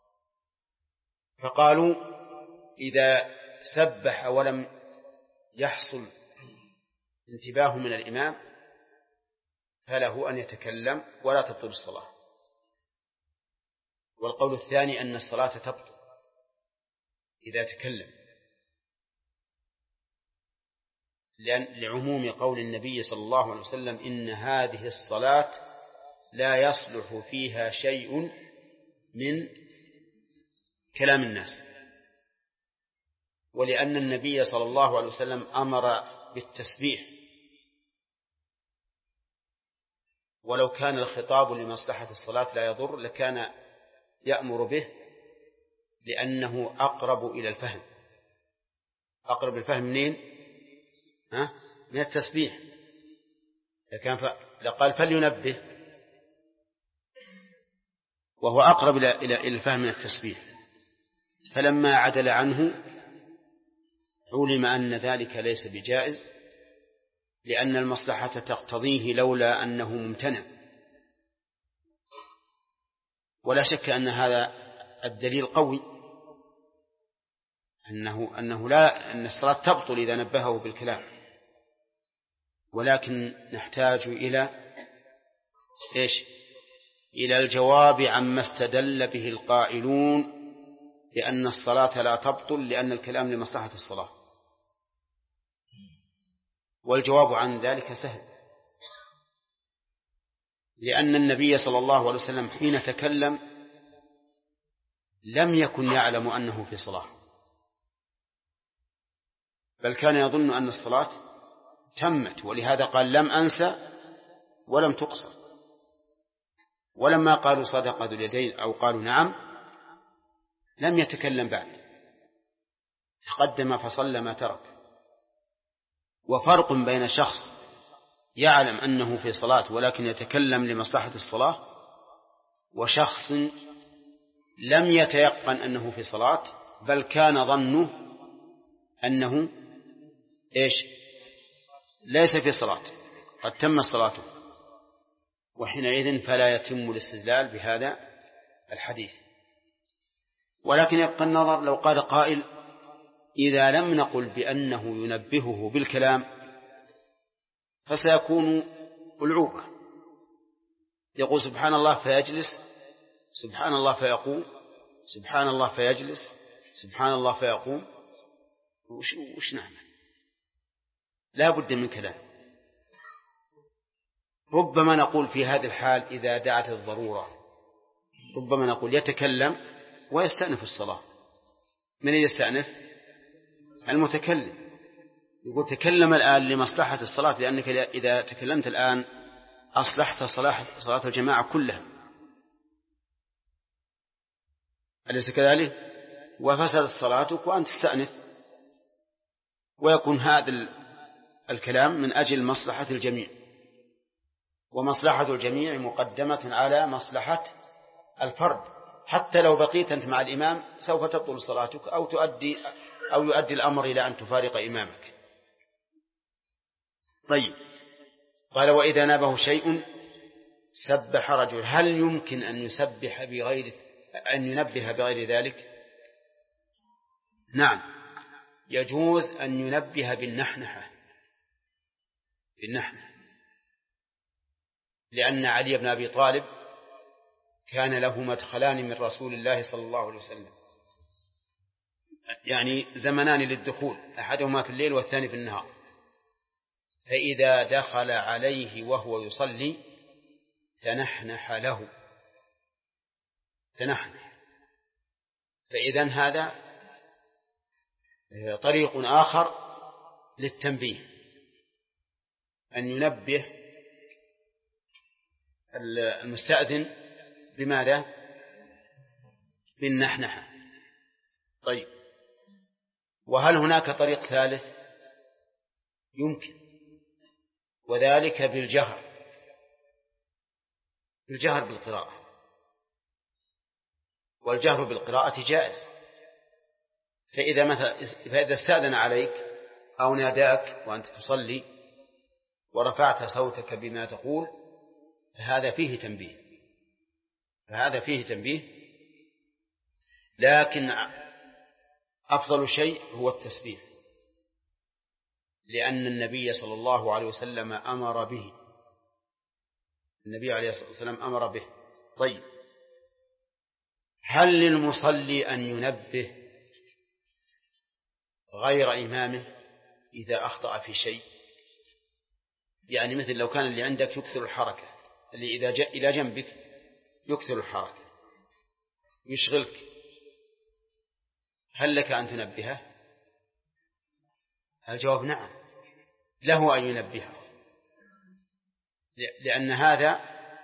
فقالوا إذا سبح ولم يحصل انتباه من الإمام فله أن يتكلم ولا تبطل الصلاة. والقول الثاني أن الصلاة تبطل إذا تكلم، لعموم قول النبي صلى الله عليه وسلم إن هذه الصلاة لا يصلح فيها شيء من كلام الناس، ولأن النبي صلى الله عليه وسلم أمر بالتسبيح، ولو كان الخطاب لمصلحة الصلاة لا يضر لكان يأمر به، لأنه أقرب إلى الفهم. أقرب الفهم منين؟ من التسبيح. لقال فلينبه، وهو أقرب إلى الفهم من التسبيح. فلما عدل عنه علم أن ذلك ليس بجائز، لأن المصلحة تقتضيه لولا أنه ممتنع. ولا شك أن هذا الدليل قوي، أن الصلاة تبطل إذا نبهه بالكلام، ولكن نحتاج إلى الجواب عما استدل به القائلون بأن الصلاة لا تبطل لأن الكلام لمصلحة الصلاة. والجواب عن ذلك سهل، لأن النبي صلى الله عليه وسلم حين تكلم لم يكن يعلم أنه في صلاة، بل كان يظن أن الصلاة تمت، ولهذا قال لم أنسى ولم تقصر. ولما قالوا صدق ذو اليدين أو قالوا نعم لم يتكلم بعد، تقدم فصلى ما ترك. وفرق بين شخص يعلم أنه في صلاة ولكن يتكلم لمصلحة الصلاة، وشخص لم يتيقن أنه في صلاة بل كان ظنه أنه ليس في صلاة قد تم صلاته، وحينئذ فلا يتم الاستدلال بهذا الحديث. ولكن يبقى النظر لو قال قائل إذا لم نقل بأنه ينبهه بالكلام فسيكون ألعوبة، يقول سبحان الله فيجلس، سبحان الله فيقوم، سبحان الله فيجلس، سبحان الله فيقوم، وش نعمل؟ لا بد من كلام. ربما نقول في هذه الحال إذا دعت الضرورة ربما نقول يتكلم ويستأنف الصلاة. من يستأنف؟ المتكلم، يقول تكلم الآن لمصلحة الصلاة، لأنك إذا تكلمت الآن أصلحت صلاة الجماعة كلها، أليس كذلك؟ وفسدت صلاتك وأنت تستأنف، ويكون هذا الكلام من أجل مصلحة الجميع، ومصلحة الجميع مقدمة على مصلحة الفرد. حتى لو بقيت أنت مع الإمام سوف تبطل صلاتك أو يؤدي الأمر إلى أن تفارق إمامك. طيب، قال وإذا نابه شيء سبح رجل، هل يمكن أن ينبه بغير ذلك؟ نعم، يجوز أن ينبه بالنحنحة، لأن علي بن أبي طالب كان له مدخلان من رسول الله صلى الله عليه وسلم، يعني زمنان للدخول، أحدهما في الليل والثاني في النهار. فإذا دخل عليه وهو يصلي تنحنح له، فإذن هذا طريق آخر للتنبيه، أن ينبه المستأذن بماذا؟ بالنحنحة. طيب، وهل هناك طريق ثالث؟ يمكن، وذلك بالجهر بالقراءة، والجهر بالقراءة جائز. فإذا استأذن عليك أو ناداك وأنت تصلي ورفعت صوتك بما تقول فهذا فيه تنبيه، لكن أفضل شيء هو التسبيح، لأن النبي صلى الله عليه وسلم أمر به. طيب، هل للمصلي أن ينبه غير إمامه إذا أخطأ في شيء؟ يعني مثل لو كان اللي عندك يكثر الحركة، اللي إذا جاء إلى جنبك يكثر الحركة يشغلك، هل لك أن تنبهه؟ الجواب نعم، له أن ينبهه، لأن هذا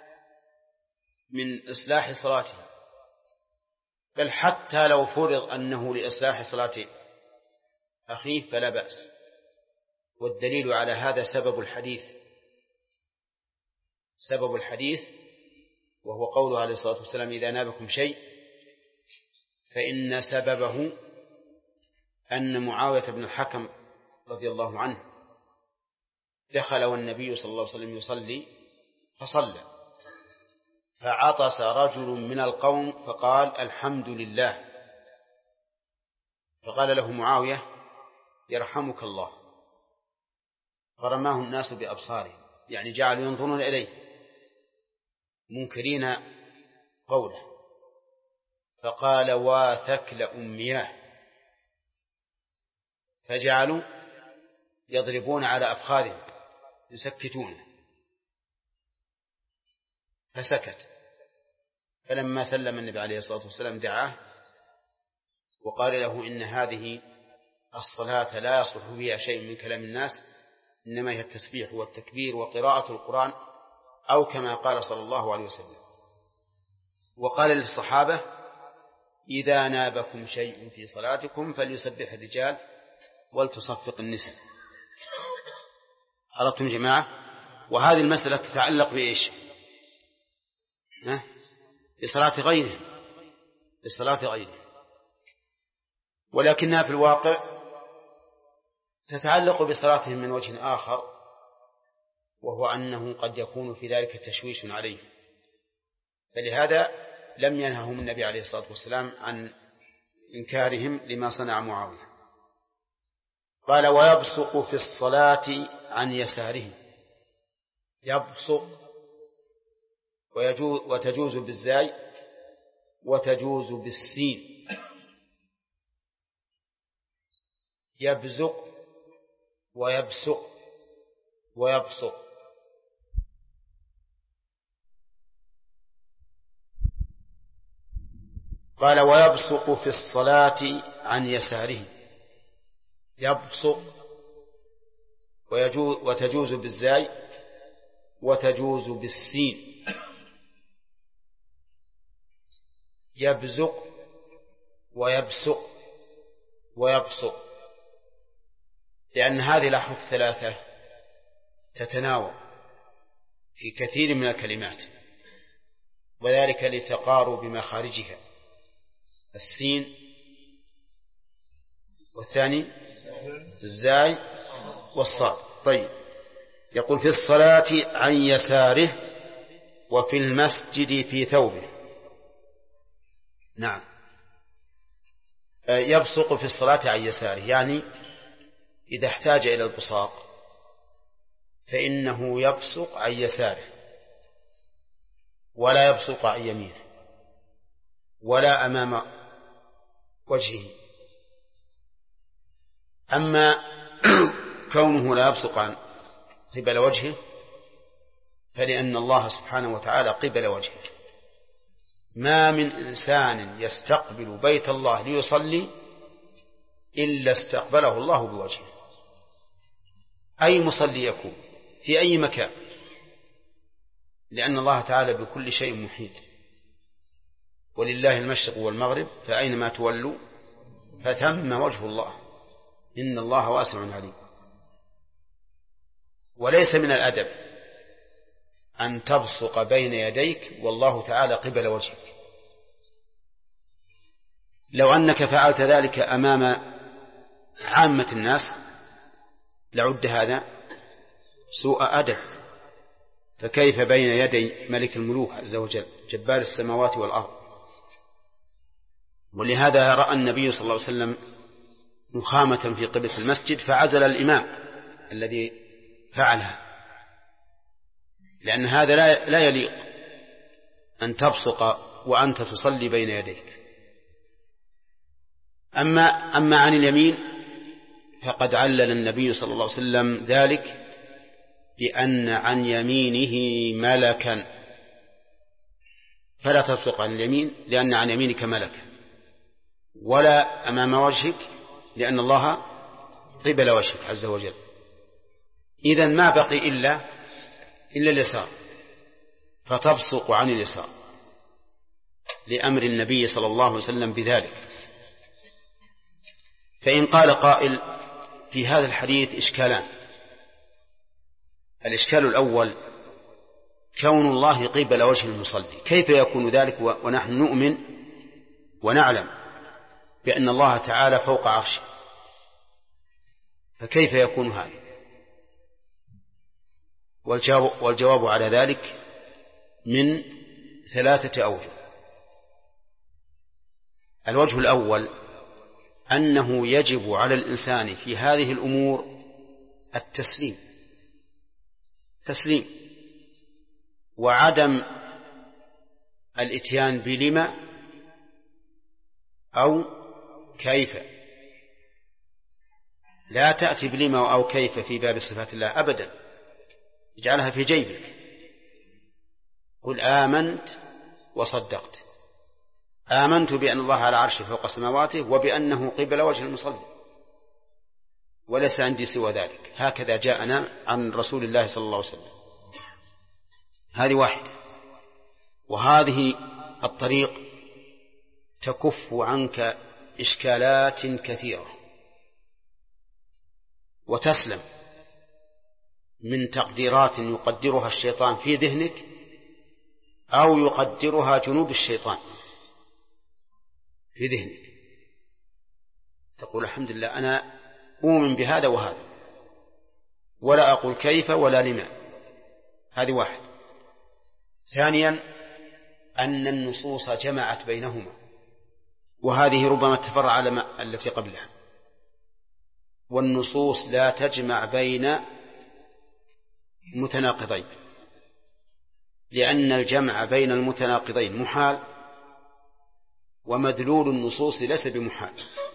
من إصلاح صلاته، بل حتى لو فرض أنه لإصلاح صلاة أخيه فلا بأس. والدليل على هذا سبب الحديث وهو قوله عليه الصلاة والسلام إذا نابكم شيء فإن سببه أن معاوية بن الحكم رضي الله عنه دخل والنبي صلى الله عليه وسلم يصلي فصلى، فعطس رجل من القوم فقال الحمد لله، فقال له معاوية يرحمك الله، فرماه الناس بأبصارهم، يعني جعلوا ينظرون إليه منكرين قوله، فقال واثكل أمياه، فجعلوا يضربون على أفخاذهم يسكتون. فسكت. فلما سلم النبي عليه الصلاة والسلام دعاه وقال له إن هذه الصلاة لا يصلح فيها شيء من كلام الناس، إنما هي التسبيح والتكبير وقراءة القرآن، أو كما قال صلى الله عليه وسلم. وقال للصحابة: إذا نابكم شيء في صلاتكم فليسبح الرجال ولتصفق النساء. عرفتم جماعة؟ وهذه المسألة تتعلق بإيش؟ بصلاة غيره، بصلاة غيره، ولكنها في الواقع تتعلق بصلاتهم من وجه آخر، وهو أنه قد يكون في ذلك تشويش عليه. فلهذا لم ينههم النبي عليه الصلاة والسلام عن إنكارهم لما صنع معاوية. قال: ويبصق في الصلاة عن يساره. يبصق وتجوز بالزاي وتجوز بالسين. يبزق ويبصق ويبصق. قال: ويبصق في الصلاة عن يساره. يبصق وتجوز بالزاي وتجوز بالسين. يبزق ويبصق ويبصق، لأن هذه الأحرف ثلاثة تتناوب في كثير من الكلمات، وذلك لتقارب مخارجها. السين، والثاني الزاي والصاد. طيب، يقول: في الصلاة عن يساره وفي المسجد في ثوبه. نعم، يبصق في الصلاة عن يساره، يعني إذا احتاج إلى البصاق فإنه يبصق عن يساره، ولا يبصق عن يمينه ولا أمام وجهه. أما كونه لا يبصق عن قبل وجهه فلأن الله سبحانه وتعالى قبل وجهه. ما من إنسان يستقبل بيت الله ليصلي إلا استقبله الله بوجهه، أي مصلي يكون في أي مكان، لأن الله تعالى بكل شيء محيط. ولله المشرق والمغرب فأينما تولوا فثم وجه الله، إن الله واسع عليم. وليس من الأدب أن تبصق بين يديك والله تعالى قبل وجهك. لو أنك فعلت ذلك أمام عامة الناس لعد هذا سوء أدب، فكيف بين يدي ملك الملوك عز وجل جبار السماوات والأرض؟ ولهذا رأى النبي صلى الله عليه وسلم نخامة في قبلة المسجد فعزل الإمام الذي فعلها، لأن هذا لا يليق أن تبصق وأنت تصلي بين يديك. أما عن اليمين فقد علل النبي صلى الله عليه وسلم ذلك بأن عن يمينه ملكا، فلا تبصق عن اليمين لأن عن يمينك ملكا، ولا أمام وجهك لأن الله قبل وجهك عز وجل. إذن ما بقي إلا اليسار، فتبصق عن اليسار لأمر النبي صلى الله عليه وسلم بذلك. فإن قال قائل: في هذا الحديث إشكالان. الإشكال الأول: كون الله قبل وجه المصلي، كيف يكون ذلك ونحن نؤمن ونعلم بأن الله تعالى فوق عرشه؟ فكيف يكون هذا؟ والجواب على ذلك من 3 أوجه. الوجه الأول: أنه يجب على الإنسان في هذه الأمور التسليم وعدم الإتيان بلما أو كيف. لا تأتي بلما أو كيف في باب صفات الله أبدا، اجعلها في جيبك. قل آمنت وصدقت. آمنت بأن الله على عرشه فوق سماواته وبأنه قبل وجه المصلي، وليس عندي سوى ذلك. هكذا جاءنا عن رسول الله صلى الله عليه وسلم. هذه واحدة. وهذه الطريق تكف عنك إشكالات كثيرة وتسلم من تقديرات يقدرها الشيطان في ذهنك أو يقدرها جنود الشيطان في ذهنك. تقول الحمد لله أنا أؤمن بهذا وهذا، ولا أقول كيف ولا لما. هذه واحد. ثانيا أن النصوص جمعت بينهما، وهذه ربما تفرع على التي قبلها. والنصوص لا تجمع بين متناقضين، لأن الجمع بين المتناقضين محال، ومدلول النصوص ليس بمحال.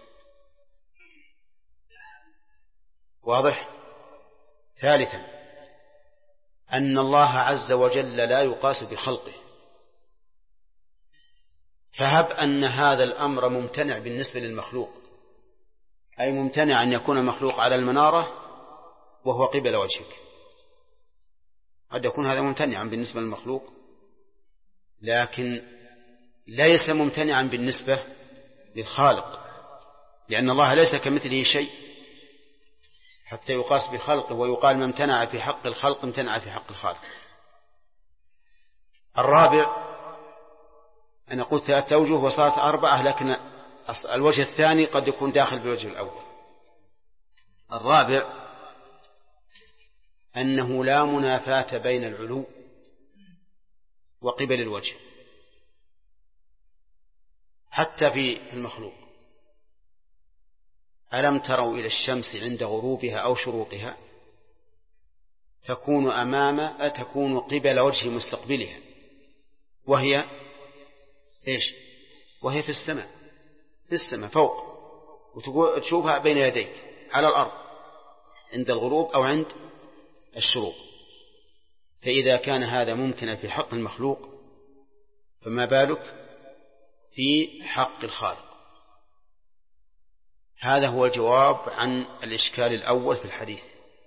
واضح؟ ثالثا أن الله عز وجل لا يقاس بخلقه، فهب أن هذا الأمر ممتنع بالنسبة للمخلوق، أي ممتنع أن يكون المخلوق على المنارة وهو قبل وجهك، قد يكون هذا ممتنعا بالنسبة للمخلوق، لكن ليس ممتنعا بالنسبة للخالق، لأن الله ليس كمثله شيء حتى يقاس بخلقه ويقال ما امتنع في حق الخلق امتنع في حق الخالق. الرابع أنا قلت 3 أوجه وصارت 4، لكن الوجه الثاني قد يكون داخل بالوجه الأول. الرابع أنه لا منافاة بين العلو وقبل الوجه حتى في المخلوق. ألم تروا إلى الشمس عند غروبها أو شروقها تكون قبل وجه مستقبلها، وهي إيش؟ وهي في السماء فوق، وتشوفها بين يديك على الأرض عند الغروب أو عند الشروق. فإذا كان هذا ممكنا في حق المخلوق فما بالك في حق الخالق. هذا هو الجواب عن الإشكال الأول في الحديث.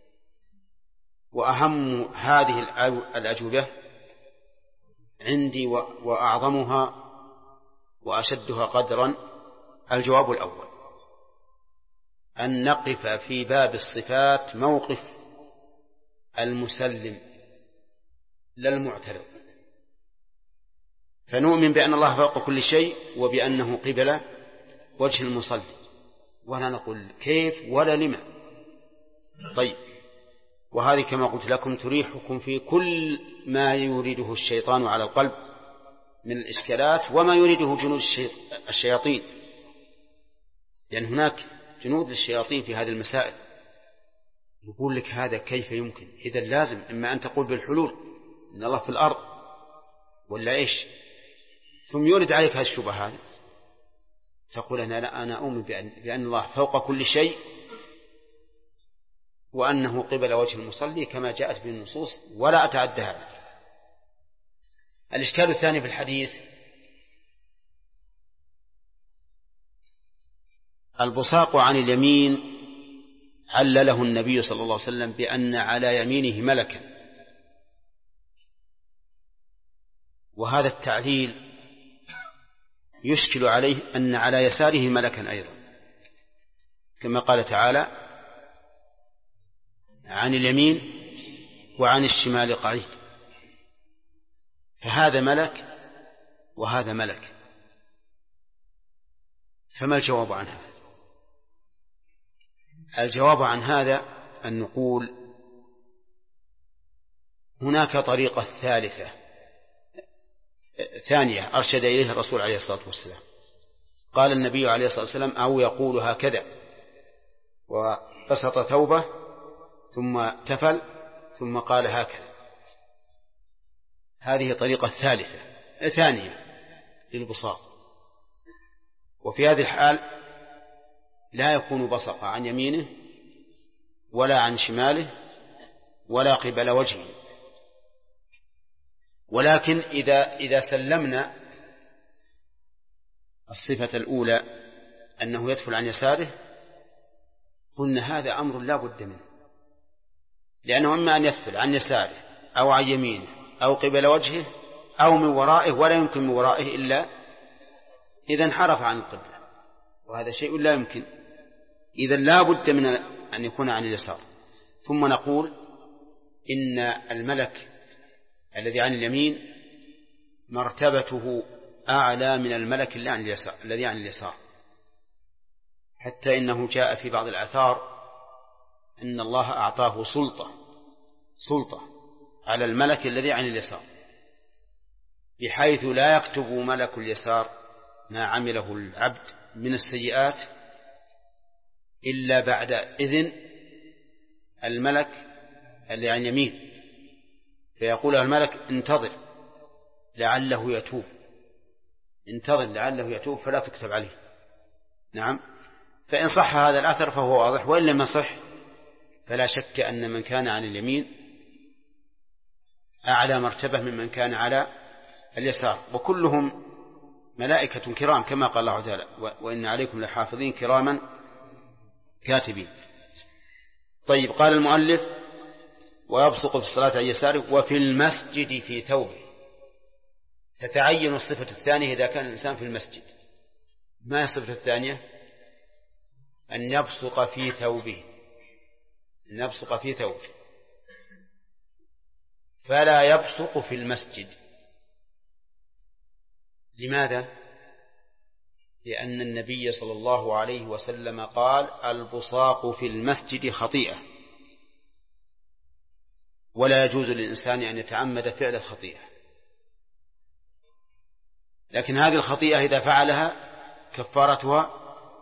وأهم هذه الأجوبة عندي وأعظمها وأشدها قدرا الجواب الأول، أن نقف في باب الصفات موقف المسلم لا المعترض، فنؤمن بأن الله فوق كل شيء وبأنه قبل وجه المصلي، ولا نقول كيف ولا لما. طيب، وهذه كما قلت لكم تريحكم في كل ما يريده الشيطان على القلب من الإشكالات وما يريده جنود الشياطين، لأن هناك جنود للشياطين في هذه المسائل. يقول لك هذا كيف يمكن؟ إذا لازم إما أن تقول بالحلول إن الله في الأرض ولا إيش، ثم يورد عليك هذه الشبهات تقول أنا أؤمن بأن الله فوق كل شيء وأنه قبل وجه المصلي كما جاءت به النصوص ولا أتعدى هذا. الإشكال الثاني في الحديث البصاق عن اليمين، علله النبي صلى الله عليه وسلم بأن على يمينه ملكا، وهذا التعليل يشكل عليه أن على يساره ملكا أيضا، كما قال تعالى عن اليمين وعن الشمال قعيد، فهذا ملك وهذا ملك، فما الجواب عن هذا؟ الجواب عن هذا أن نقول هناك طريقة ثانية أرشد إليها الرسول عليه الصلاة والسلام. قال النبي عليه الصلاة والسلام أو يقول هكذا، وبسط ثوبه ثم تفل ثم قال هكذا. هذه طريقة ثانية للبصاق. وفي هذه الحال لا يكون بصق عن يمينه ولا عن شماله ولا قبل وجهه، ولكن إذا سلمنا الصفة الأولى أنه يدخل عن يساره قلنا هذا أمر لا بد منه، لأنه إما أن يدخل عن يساره أو عن يمينه أو قبل وجهه أو من ورائه، ولا يمكن من ورائه إلا إذا انحرف عن القبلة، وهذا شيء لا يمكن. إذا لا بد من أن يكون عن اليسار. ثم نقول إن الملك الذي عن اليمين مرتبته أعلى من الملك الذي عن اليسار، حتى إنه جاء في بعض الآثار أن الله أعطاه سلطة على الملك الذي عن اليسار، بحيث لا يكتب ملك اليسار ما عمله العبد من السيئات إلا بعد إذن الملك الذي عن يمين، فيقول الملك انتظر لعله يتوب فلا تكتب عليه. نعم. فإن صح هذا الأثر فهو واضح، وإن لم يصح فلا شك أن من كان عن اليمين أعلى مرتبة ممن كان على اليسار، وكلهم ملائكة كرام كما قال الله تعالى وإن عليكم لحافظين كراما كاتبين. طيب، قال المؤلف ويبصق في الصلاة عن يساره وفي المسجد في ثوبه. تتعين الصفة الثانية إذا كان الإنسان في المسجد. ما الصفة الثانية؟ أن يبصق في ثوبه، فلا يبصق في المسجد. لماذا؟ لأن النبي صلى الله عليه وسلم قال البصاق في المسجد خطيئة، ولا يجوز للإنسان أن يتعمد فعل الخطيئة. لكن هذه الخطيئة إذا فعلها كفارتها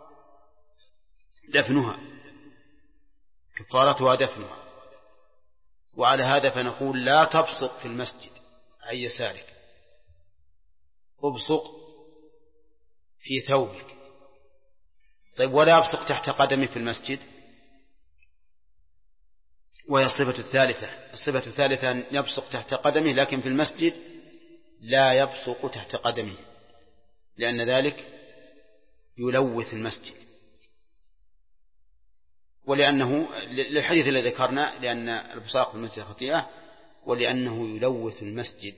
دفنها. وعلى هذا فنقول لا تبصق في المسجد عن يسارك، ابصق في ثوبك. طيب، ولا يبصق تحت قدمه في المسجد، وهي الصفة الثالثة أن يبصق تحت قدمه، لكن في المسجد لا يبصق تحت قدمه، لأن ذلك يلوث المسجد. ولأنه للحديث الذي ذكرنا، لأن البصاق في المسجد خطيئة، ولأنه يلوث المسجد.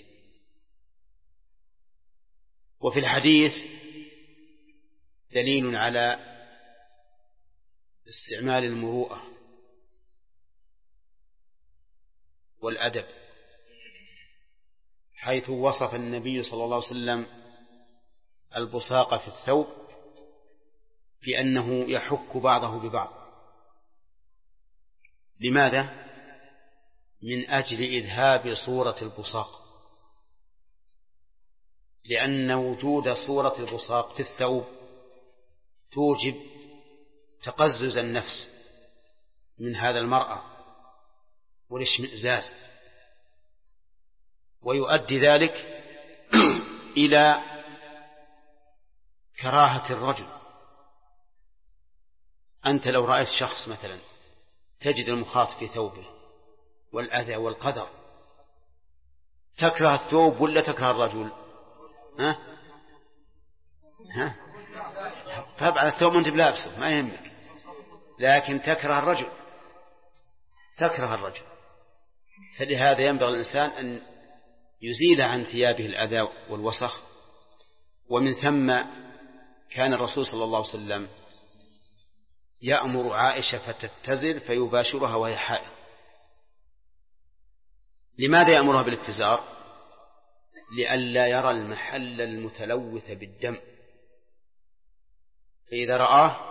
وفي الحديث دليل على استعمال المروءة والأدب، حيث وصف النبي صلى الله عليه وسلم البصاق في الثوب بأنه يحك بعضه ببعض. لماذا؟ من أجل إذهاب صورة البصاق، لأن وجود صورة البصاق في الثوب توجب تقزز النفس من هذا المرأة والاشمئزاز، ويؤدي ذلك إلى كراهة الرجل. أنت لو رأيت شخص مثلا تجد المخاط في ثوبه والأذى والقدر، تكره الثوب ولا تكره الرجل؟ طبعا الثوب أنت بلابسه ما يهمك، لكن تكره الرجل. فلهذا ينبغي الإنسان أن يزيل عن ثيابه الأذى والوسخ. ومن ثم كان الرسول صلى الله عليه وسلم يأمر عائشة فتتزر فيباشرها وهي حائض. لماذا يأمرها بالاتزار؟ لئلا يرى المحل المتلوث بالدم، فإذا رآه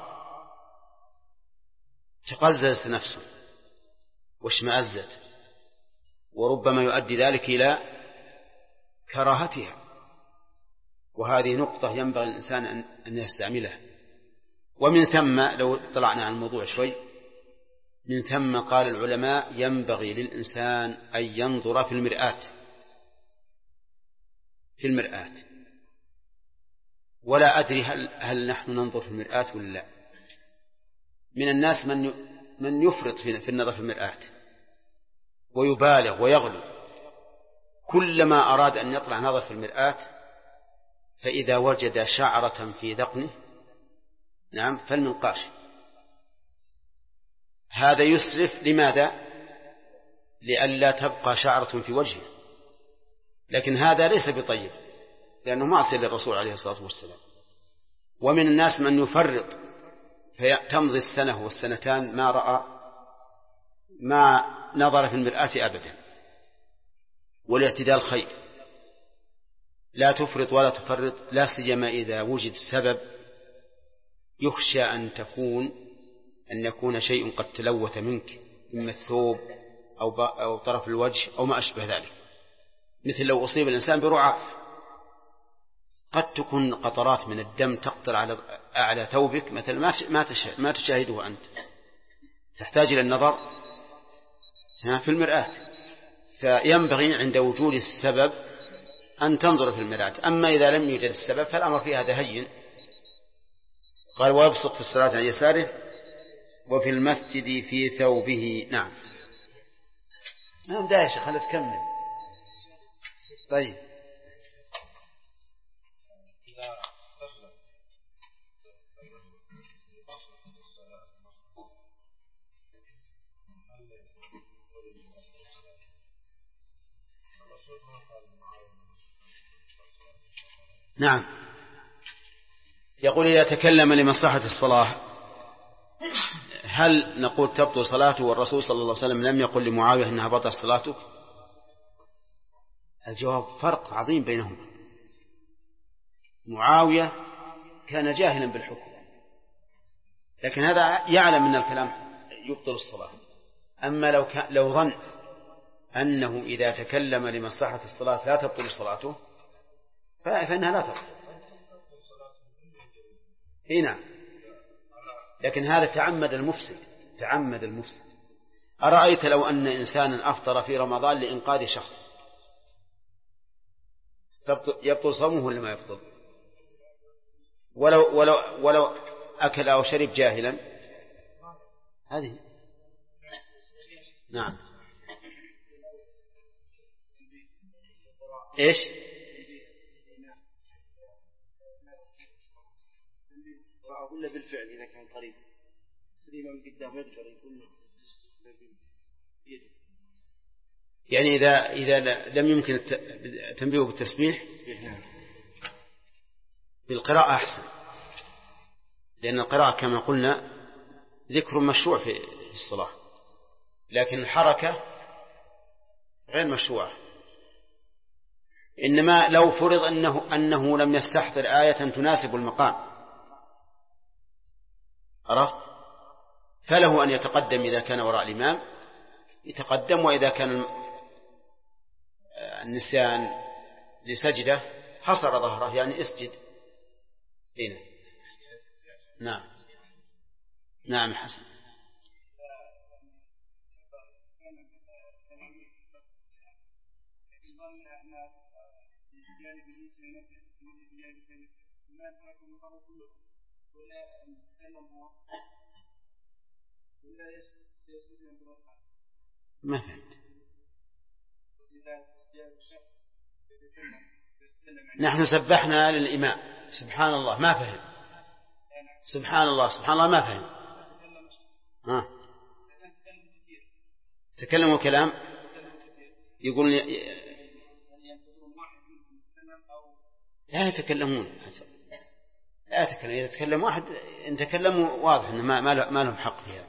تقززت نفسه واشمأزت، وربما يؤدي ذلك إلى كراهتها. وهذه نقطة ينبغي الإنسان أن يستعملها. ومن ثم لو طلعنا عن الموضوع شوي، من ثم قال العلماء ينبغي للإنسان أن ينظر في المرآة. ولا أدري هل نحن ننظر في المرآة ولا لا. من الناس من يفرط في النظر في المرآة ويبالغ ويغلو، كلما أراد أن يطلع نظر في المرآة فإذا وجد شعرة في ذقنه نعم فالمنقاش هذا يسرف. لماذا؟ لئلا تبقى شعرة في وجهه، لكن هذا ليس بطيب لأنه معصية للرسول عليه الصلاة والسلام. ومن الناس من يفرط فتمضي السنة والسنتان ما رأى ما نظر في المرآة أبدا. والاعتدال خير، لا تفرط ولا تفرط، لا سيما إذا وجد سبب يخشى أن يكون شيء قد تلوث منك، إما الثوب أو طرف الوجه أو ما أشبه ذلك. مثل لو أصيب الإنسان برعاف قد تكون قطرات من الدم تقطر على أعلى ثوبك مثل ما تشاهده أنت، تحتاج إلى النظر في المرآة. فينبغي عند وجود السبب أن تنظر في المرآة. أما إذا لم يوجد السبب فالأمر فيه هذا هين. قال ويبصق في الصلاة عن يساره وفي المسجد في ثوبه. نعم ده يا شيخ خلت تكمل. طيب نعم. يقول إذا تكلم لمصلحة الصلاة هل نقول تبطل صلاته؟ والرسول صلى الله عليه وسلم لم يقل لمعاوية أنها بطل صلاته. الجواب فرق عظيم بينهما. معاوية كان جاهلا بالحكم، لكن هذا يعلم أن الكلام يبطل الصلاة. أما لو ظن أنه إذا تكلم لمصلحة الصلاة لا تبطل صلاته فإنها لا تبطل. نعم، لكن هذا تعمد المفسد. أرأيت لو أن إنسانا أفطر في رمضان لإنقاذ شخص يبطل صومه ولا ما يبطل؟ ولو أكل أو شرب جاهلا هذه. نعم. إيش؟ ولا بالفعل إذا كان قريب من قدام يقدر يقول يعني إذا لم يمكن التنبيه بالتسبيح بالقراءة أحسن، لأن القراءة كما قلنا ذكر مشروع في الصلاة، لكن الحركة غير مشروعة. إنما لو فرض أنه لم يستحضر آية تناسب المقام عرفت، فله أن يتقدم إذا كان وراء الإمام يتقدم، وإذا كان النسيان لسجدة حصر ظهره يعني اسجد هنا. نعم حسن. ما فهمت. نحن سبحنا للإمام سبحان الله ما فهم. سبحان الله ما فهم. تكلموا كلام يقول لا يتكلمون. لا يتكلم. إذا تكلم واحد إن تكلموا واضح إن ما لهم حق فيها.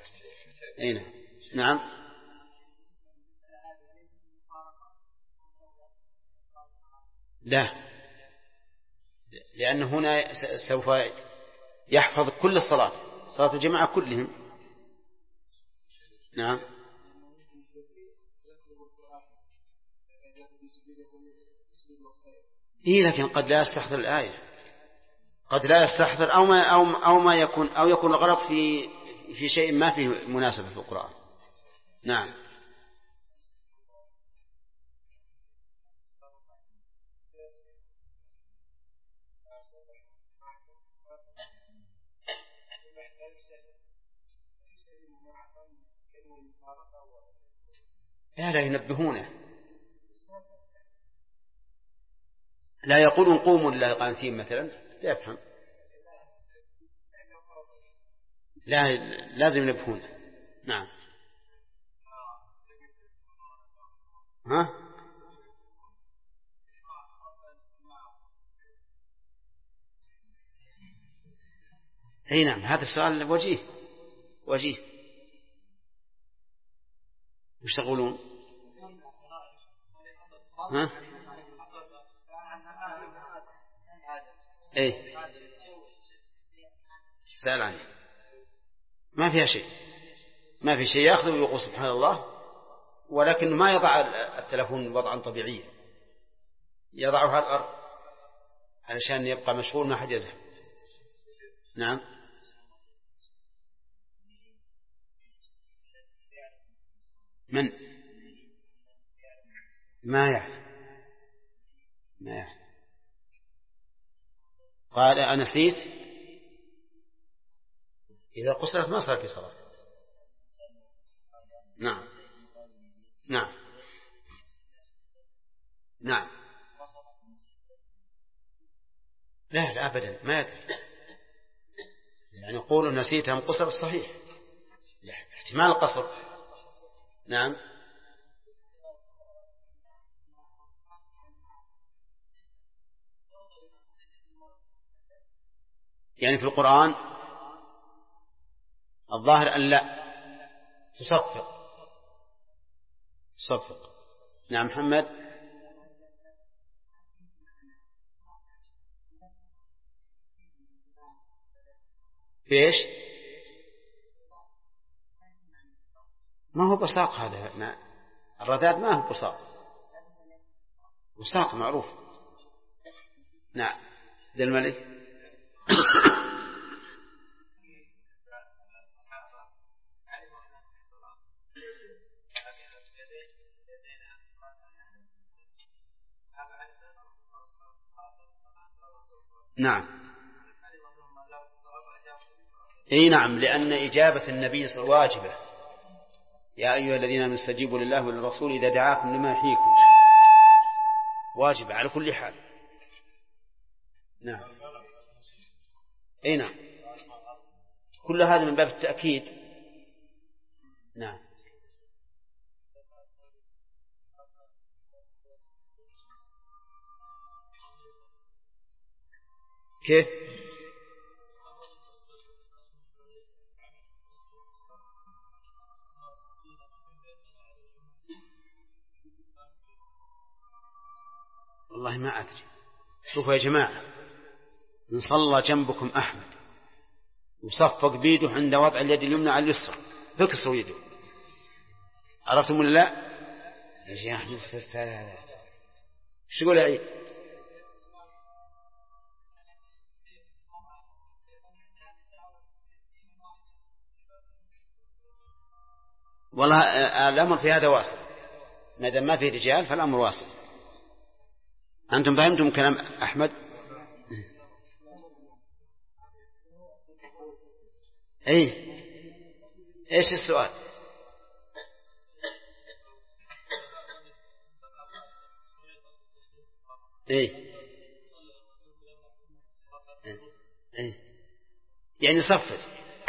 نعم. لا، لأن هنا سوف يحفظ كل الصلاة، صلاة الجماعة كلهم. نعم. لكن قد لا يستحضر الآية، قد لا يستحضر أو ما يكون الغلط في شيء ما فيه مناسبة في القرآن. نعم. لا ينبهونه. لا يقولون قوموا لله قانتين مثلا يفهم. لا لازم ينبهون. نعم. ها؟ اي نعم، هذا السؤال وجيه. وش تقولون؟ ها؟ ايه سأل عنه، ما فيها شيء، ما في شيء، يأخذ ويقول سبحان الله، ولكن ما يضع التلفون وضعا طبيعيا، يضعه على الأرض علشان يبقى مشغول ما حد يزهق. نعم. من؟ ما يعلم. قال أنا نسيت، إذا قصرت ما صار في صلاة. نعم. لا أبدا ما يدري، يعني قولوا نسيت أم قصر الصحيح، لا احتمال القصر. نعم. يعني في القرآن الظاهر أن لا تصفق. نعم محمد. فيش ما هو بصاق هذا، ما الرذاذ ما هو بصاق معروف. نعم. ذا الملك. نعم. اي نعم، لأن إجابة النبي صلى الله عليه وسلم واجبة. يا أيها الذين آمنوا استجيبوا لله وللرسول إذا دعاكم لما يحييكم، واجبة على كل حال. نعم. اي نعم، كل هذا من باب التأكيد. نعم. كيف؟ والله ما أدري. شوفوا يا جماعة، إن صلى جنبكم أحمد وصفق بيده عند وضع اليد اليمنى على اليسرى فكسروا يده، عرفتم ولا لا؟ يا أحمد شو يقول عيد؟ والله الأمر في هذا واصل، ما دام ما في رجال فالأمر واصل. أنتم فهمتم كلام أحمد؟ إيش السؤال؟ يعني صفت.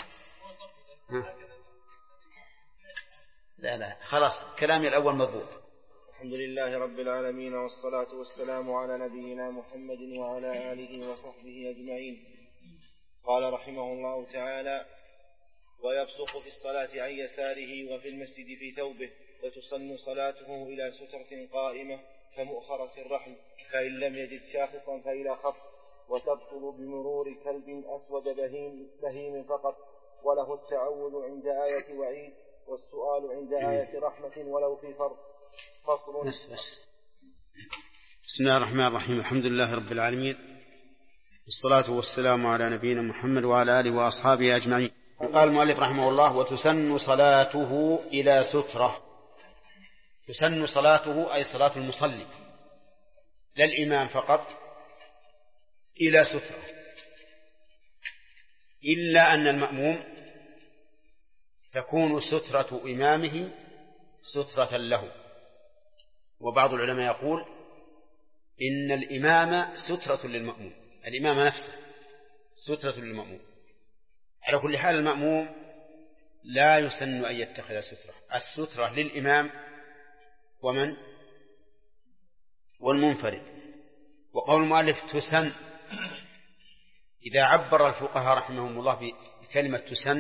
لا خلاص كلامي الأول مضبوط. الحمد لله رب العالمين، والصلاة والسلام على نبينا محمد وعلى آله وصحبه أجمعين. قال رحمه الله تعالى: ويبصق في الصلاة عن يساره وفي المسجد في ثوبه، وتسن صلاته إلى سترة قائمة كمؤخرة الرحل، فإن لم يجد شاخصا فإلى خط، وتبطل بمرور كلب أسود بهيم فقط، وله التعوذ عند آية وعيد، والسؤال عند آية رحمة ولو في فرض. فصل. بسم الله الرحمن الرحيم. الحمد لله رب العالمين، والصلاة والسلام على نبينا محمد وعلى آله وأصحابه أجمعين. قال المؤلف رحمه الله: وتسن صلاته إلى سترة. تسن صلاته أي صلاة المصلي، لا الإمام فقط، إلى سترة، إلا أن المأموم تكون سترة إمامه سترة له. وبعض العلماء يقول إن الإمام سترة للمأموم، الإمام نفسه سترة للمأموم. على كل حال المأموم لا يسن أن يتخذ سترة، السترة للإمام ومن والمنفرد. وقول المؤلف تسن، إذا عبر الفقهاء رحمهم الله بكلمة تسن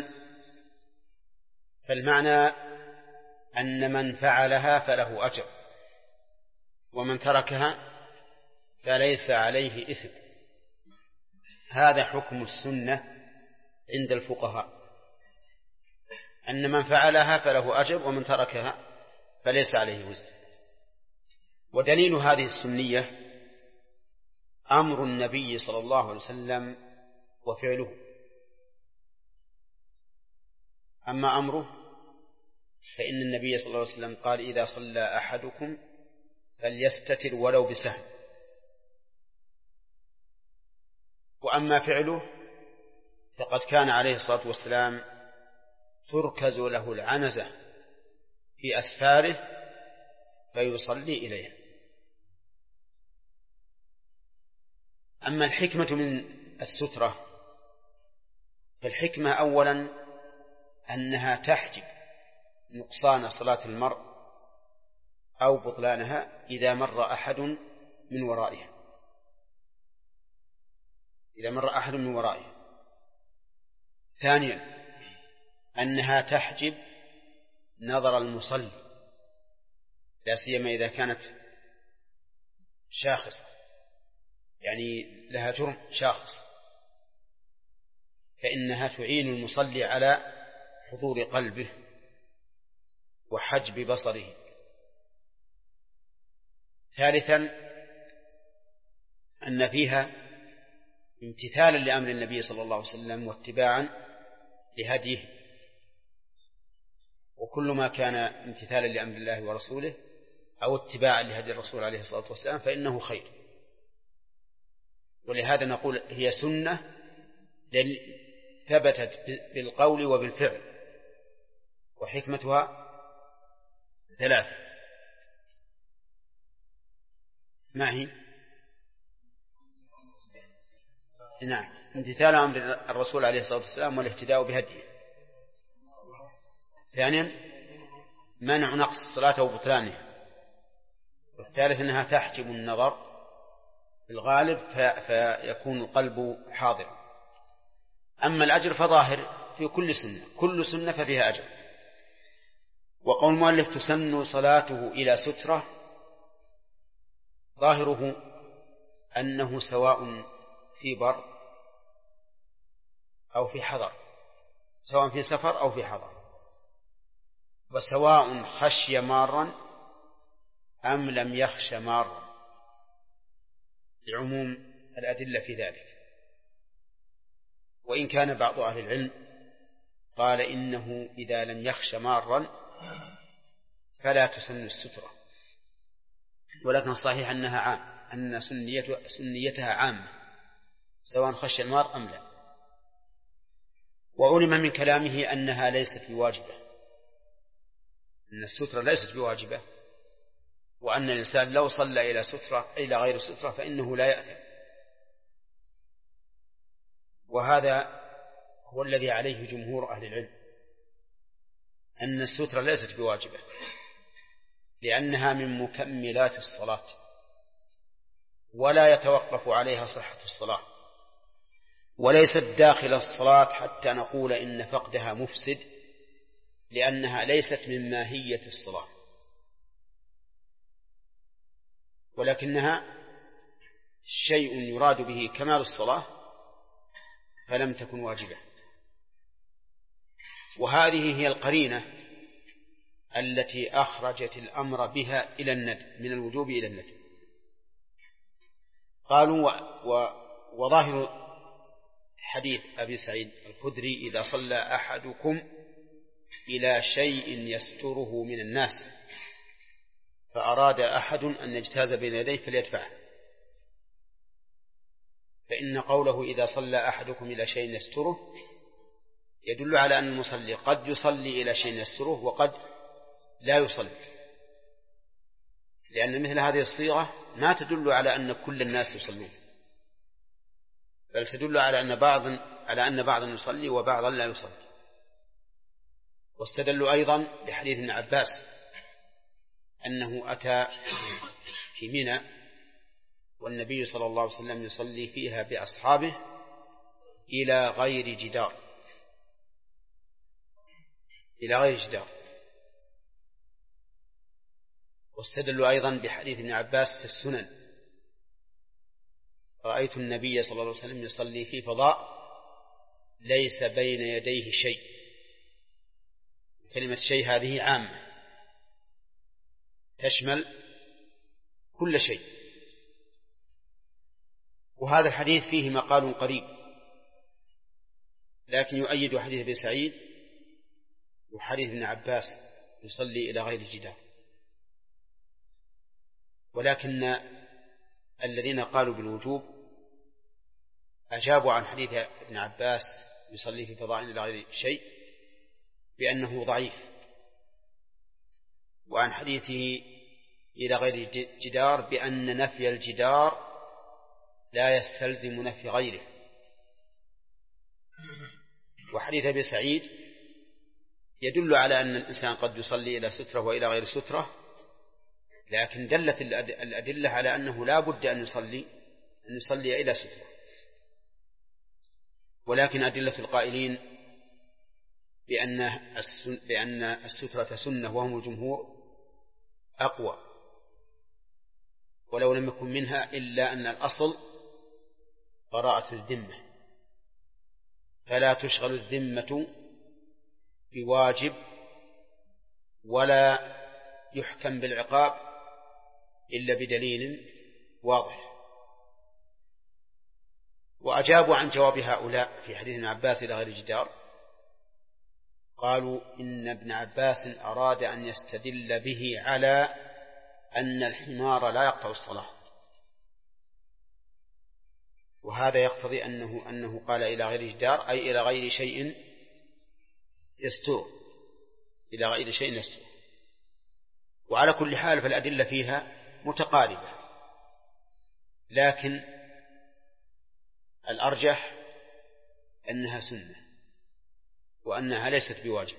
فالمعنى أن من فعلها فله أجر، ومن تركها فليس عليه إثم. هذا حكم السنة عند الفقهاء، أن من فعلها فله أجر ومن تركها فليس عليه وزر. ودليل هذه السنية أمر النبي صلى الله عليه وسلم وفعله. أما أمره فإن النبي صلى الله عليه وسلم قال إذا صلى أحدكم فليستتر ولو بسهم. وأما فعله فقد كان عليه الصلاة والسلام تركز له العنزة في أسفاره فيصلي إليها. أما الحكمة من السترة فالحكمة أولا أنها تحجب نقصان صلاة المرء أو بطلانها إذا مر أحد من ورائها، إذا مر أحد من ورائها. ثانيا أنها تحجب نظر المصلي، لا سيما إذا كانت شاخصة، يعني لها جرم شاخص، فإنها تعين المصلي على حضور قلبه وحجب بصره. ثالثا أن فيها امتثالا لأمر النبي صلى الله عليه وسلم واتباعا لهديه، وكل ما كان امتثالا لأمر الله ورسوله أو اتباعا لهدي الرسول عليه الصلاة والسلام فإنه خير. ولهذا نقول هي سنة ثبتت بالقول وبالفعل. وحكمتها ثلاثة. ما هي؟ نعم، امتثال أمر الرسول عليه الصلاة والسلام والاهتداء بهديه. ثانيا منع نقص الصلاة وبطلانها. والثالث أنها تحجب النظر في الغالب فيكون القلب حاضر. أما الأجر فظاهر في كل سنة، كل سنة ففيها أجر. وقول المؤلف تسن صلاته إلى سترة ظاهره أنه سواء في بر أو في حضر، سواء في سفر أو في حضر، وسواء خشي مارا أم لم يخش مارا، لعموم الأدلة في ذلك. وإن كان بعض أهل العلم قال إنه إذا لم يخش مارا فلا تسن السترة، ولكن الصحيح أنها عام، أن سنيتها عامة سواء خش المار أم لا. وعلم من كلامه أنها ليست بواجبة، أن السترة ليست بواجبة، وأن الإنسان لو صلى إلى غير سترة فإنه لا يأثم. وهذا هو الذي عليه جمهور أهل العلم، أن السترة ليست بواجبة لأنها من مكملات الصلاة ولا يتوقف عليها صحة الصلاة، وليست داخل الصلاة حتى نقول إن فقدها مفسد، لأنها ليست من ماهية الصلاة، ولكنها شيء يراد به كمال الصلاة فلم تكن واجبة. وهذه هي القرينة التي أخرجت الأمر بها إلى الندب، من الوجوب إلى الندب. قالوا وظاهر حديث أبي سعيد الخدري إذا صلى أحدكم إلى شيء يستره من الناس فأراد أحد أن يجتاز بين يديه فليدفعه، فإن قوله إذا صلى أحدكم إلى شيء يستره يدل على أن المصلي قد يصلي إلى شيء يستره وقد لا يصلي، لأن مثل هذه الصيغة ما تدل على أن كل الناس يصلون، بل تدل على أن بعضا يصلي وبعضا لا يصلي. واستدلوا أيضا بحديث ابن عباس أنه أتى في منى والنبي صلى الله عليه وسلم يصلي فيها بأصحابه إلى غير جدار، إلى غير جدار. واستدلوا أيضا بحديث ابن عباس في السنن: رأيت النبي صلى الله عليه وسلم يصلي في فضاء ليس بين يديه شيء. كلمة شيء هذه عامة تشمل كل شيء. وهذا الحديث فيه مقال قريب، لكن يؤيد حديث ابن سعيد وحديث ابن عباس يصلي إلى غير جدار. ولكن الذين قالوا بالوجوب أجابوا عن حديث ابن عباس يصلي في فضاء إلى غير شيء بأنه ضعيف، وعن حديثه إلى غير جدار بأن نفي الجدار لا يستلزم نفي غيره. وحديث ابن سعيد يدل على أن الإنسان قد يصلي إلى سترة وإلى غير سترة، لكن دلت الأدلة على أنه لا بد أن يصلي إلى سترة. ولكن أدلة القائلين بأن السترة سنة وهم الجمهور أقوى، ولو لم يكن منها إلا أن الأصل براءة الذمة، فلا تشغل الذمة بواجب ولا يحكم بالعقاب إلا بدليل واضح. وأجابوا عن جواب هؤلاء في حديث ابن عباس إلى غير جدار، قالوا إن ابن عباس أراد أن يستدل به على أن الحمار لا يقطع الصلاة، وهذا يقتضي أنه قال إلى غير جدار أي إلى غير شيء يستر، إلى غير شيء يستر. وعلى كل حال فالأدلة فيها متقاربة، لكن الأرجح أنها سنة وأنها ليست بواجب.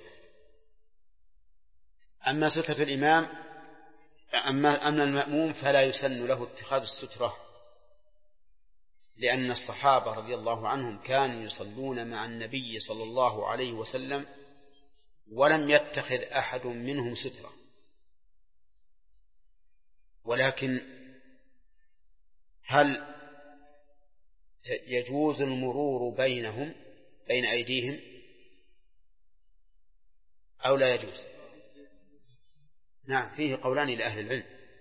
أما سترة الإمام أما المأموم فلا يسن له اتخاذ السترة، لأن الصحابة رضي الله عنهم كانوا يصلون مع النبي صلى الله عليه وسلم ولم يتخذ أحد منهم سترة. ولكن هل يجوز المرور بينهم بين أيديهم أو لا يجوز؟ نعم، فيه قولان لأهل العلم.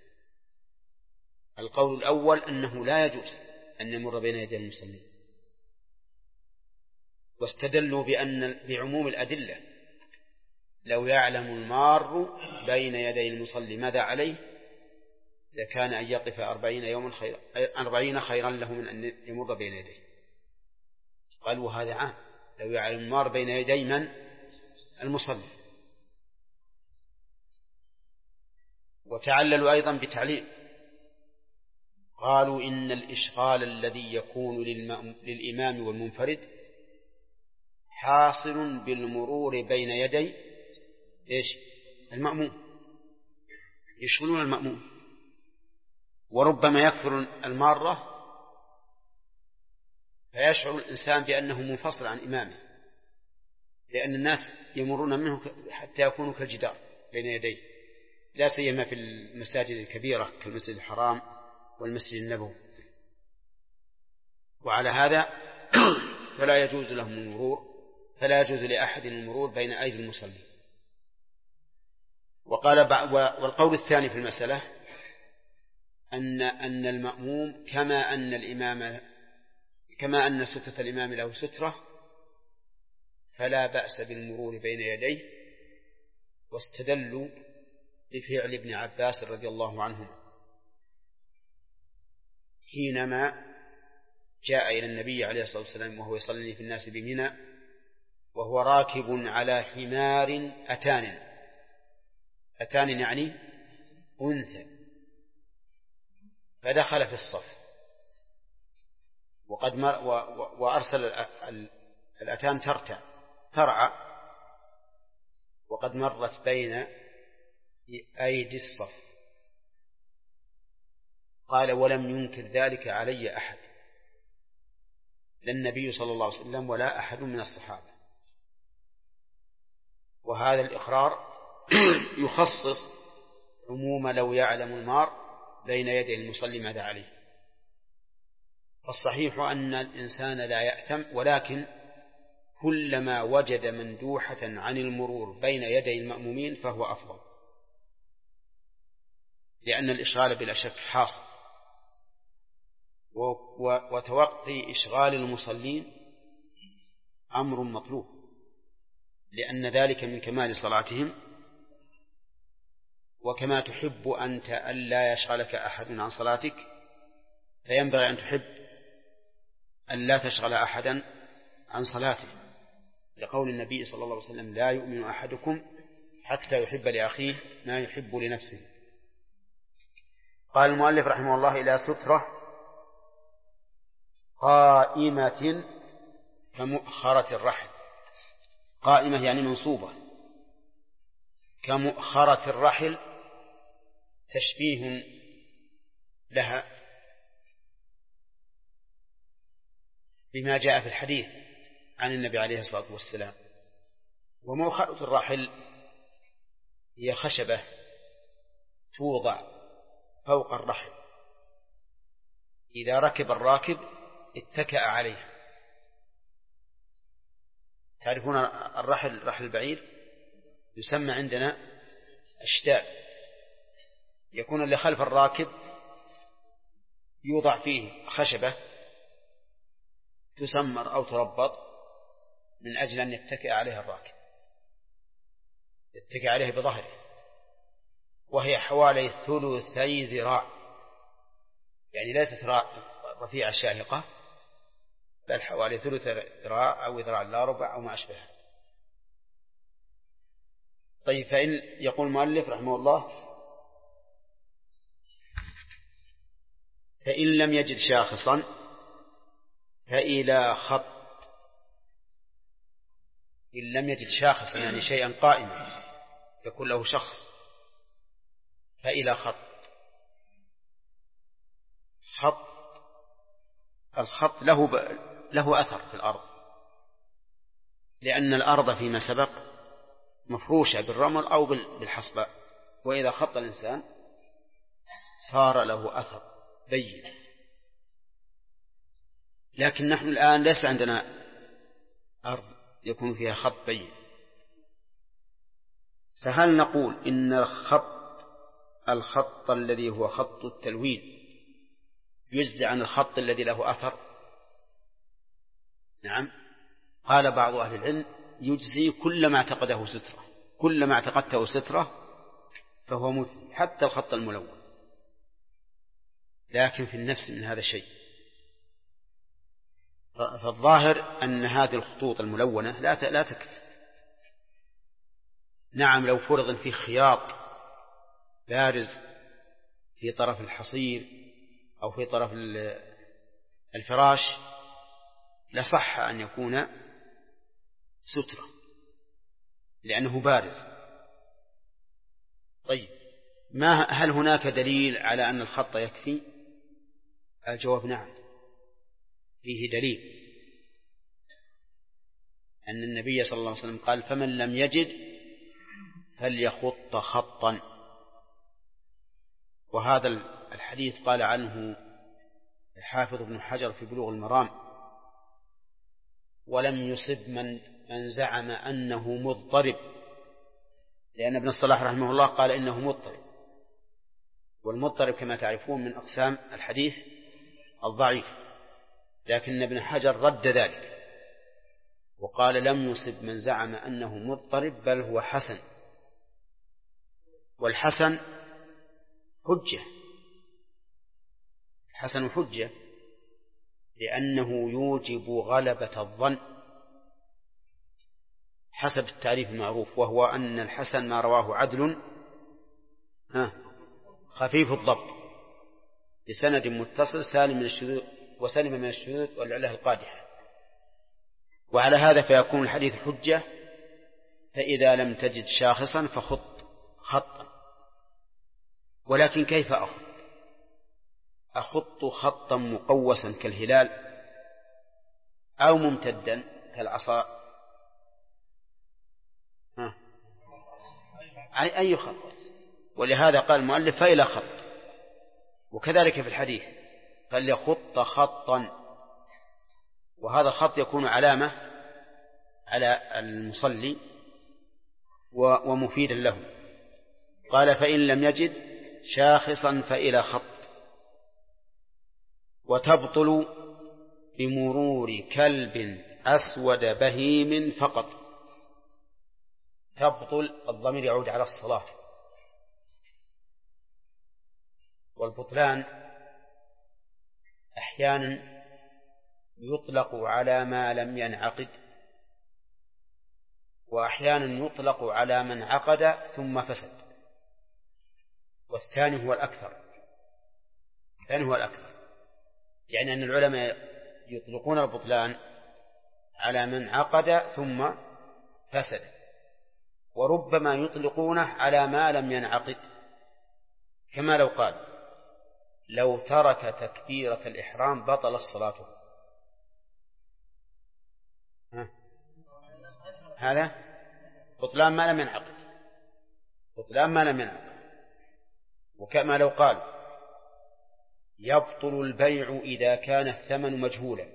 القول الأول أنه لا يجوز أن يمر بين يدي المصلين، واستدلوا بعموم الأدلة: لو يعلم المار بين يدي المصلي ماذا عليه لكان أن يقف 40 خيرا له من أن يمر بين يديه. قالوا هذا عام، لو يعلم المار بين يدي من؟ المصلي. وتعللوا أيضا بتعليل، قالوا إن الإشغال الذي يكون للإمام والمنفرد حاصل بالمرور بين يدي المأموم، يشغلون المأموم، وربما يكثر المارة فيشعر الإنسان بأنه منفصل عن إمامه، لأن الناس يمرون منه حتى يكونوا كالجدار بين يديه، لا سيما في المساجد الكبيرة كالمسجد الحرام والمسجد النبوي. وعلى هذا فلا يجوز لهم المرور، فلا يجوز لأحد المرور بين أيدي المصلين. والقول الثاني في المسألة أن المأموم كما أن سترة الإمام له سترة فلا بأس بالمرور بين يديه، واستدلوا بفعل ابن عباس رضي الله عنه حينما جاء إلى النبي عليه الصلاة والسلام وهو يصلي في الناس بمنى وهو راكب على حمار أتان يعني أنثى، فدخل في الصف وأرسل الأتان ترعى وقد مرت بين أيدي الصف. قال ولم ينكر ذلك علي أحد، لا النبي صلى الله عليه وسلم ولا أحد من الصحابة. وهذا الإقرار يخصص عموم لو يعلم المار بين يدي المصلي ماذا عليه. الصحيح أن الإنسان لا يأثم، ولكن كلما وجد مندوحة عن المرور بين يدي المأمومين فهو أفضل، لأن الإشغال بلا شك حاصل، وتوقي إشغال المصلين أمر مطلوب، لأن ذلك من كمال صلاتهم. وكما تحب أنت ألا يشغلك أحد عن صلاتك فينبغي أن تحب أن لا تشغل أحدا عن صلاته، لقول النبي صلى الله عليه وسلم لا يؤمن أحدكم حتى يحب لأخيه ما يحب لنفسه. قال المؤلف رحمه الله إلى سترة قائمة كمؤخرة الرحل. قائمة يعني منصوبة، كمؤخرة الرحل تشبيه لها بما جاء في الحديث عن النبي عليه الصلاة والسلام. ومؤخرة الرحل هي خشبة توضع فوق الرحل، إذا ركب الراكب اتكأ عليها. تعرفون رحل البعير يسمى عندنا أشداد، يكون اللي خلف الراكب يوضع فيه خشبة تسمر أو تربط من أجل أن يتكئ عليها الراكب، يتكئ عليها بظهره، وهي حوالي 3 ذراع، يعني ليست رفيعة شاهقة، بل حوالي 3 ذراع أو ذراع لا ربع أو ما أشبهها. طيب، فإن يقول المؤلف رحمه الله فإن لم يجد شاخصا فإلى خط. إن لم يجد شاخصا يعني شيئا قائما يكون له شخص، فإلى خط. الخط له أثر في الأرض، لأن الأرض فيما سبق مفروشة بالرمل أو بالحصباء، وإذا خط الإنسان صار له أثر بين. لكن نحن الآن ليس عندنا أرض يكون فيها خط بين، فهل نقول إن الخط الذي هو خط التلوين يجزي عن الخط الذي له أثر؟ نعم، قال بعض أهل العلم يجزي كلما اعتقدته سترة فهو مجزي، حتى الخط الملون. لكن في النفس من هذا الشيء، فالظاهر أن هذه الخطوط الملونة لا تكفي. نعم، لو فرض في خياط بارز في طرف الحصير أو في طرف الفراش لصح أن يكون سترة لأنه بارز. طيب، هل هناك دليل على أن الخط يكفي؟ الجواب نعم، فيه دليل أن النبي صلى الله عليه وسلم قال فمن لم يجد فليخط خطا. وهذا الحديث قال عنه الحافظ ابن حجر في بلوغ المرام ولم يصب من زعم أنه مضطرب، لأن ابن الصلاح رحمه الله قال إنه مضطرب، والمضطرب كما تعرفون من أقسام الحديث الضعيف، لكن ابن حجر رد ذلك وقال لم يصب من زعم أنه مضطرب بل هو حسن. والحسن حجة، الحسن حجة لأنه يوجب غلبة الظن حسب التعريف المعروف، وهو أن الحسن ما رواه عدل خفيف الضبط. بسند متصل سالم من الشذوذ وسلم من الشذوذ والعلة القادحة. وعلى هذا فيكون الحديث حجة. فإذا لم تجد شاخصا فخط خطا. ولكن كيف أخط خطا مقوسا كالهلال أو ممتدا كالعصا؟ أي خط؟ ولهذا قال المؤلف فإلى خط. وكذلك في الحديث فليخط خطا، وهذا الخط يكون علامة على المصلي ومفيدا له. قال فإن لم يجد شاخصا فإلى خط. وتبطل بمرور كلب أسود بهيم فقط. تبطل الضمير يعود على الصلاة. والبطلان أحيانا يطلق على ما لم ينعقد، وأحيانا يطلق على من عقد ثم فسد، والثاني هو الأكثر. يعني أن العلماء يطلقون البطلان على من عقد ثم فسد، وربما يطلقونه على ما لم ينعقد، كما لو قال لو ترك تكبيرة الإحرام بطل الصلاة. هذا بطلان ما لم ينعقد. وكما لو قال يبطل البيع إذا كان الثمن مجهولا.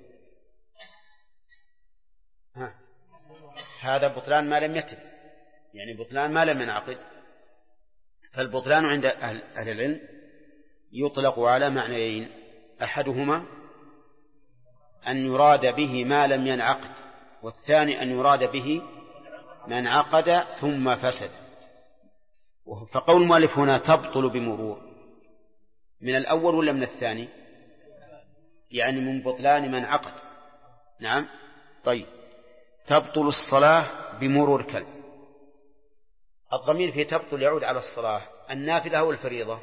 هذا بطلان ما لم يتم، يعني بطلان ما لم ينعقد. فالبطلان عند أهل العلم يطلق على معنيين: أحدهما أن يراد به ما لم ينعقد، والثاني أن يراد به ما انعقد ثم فسد. فقول المؤلف هنا تبطل بمرور، من الأول ولا من الثاني؟ يعني من بطلان من عقد. نعم. طيب، تبطل الصلاة بمرور كلب. الضمير في تبطل يعود على الصلاة النافلة أو الفريضة؟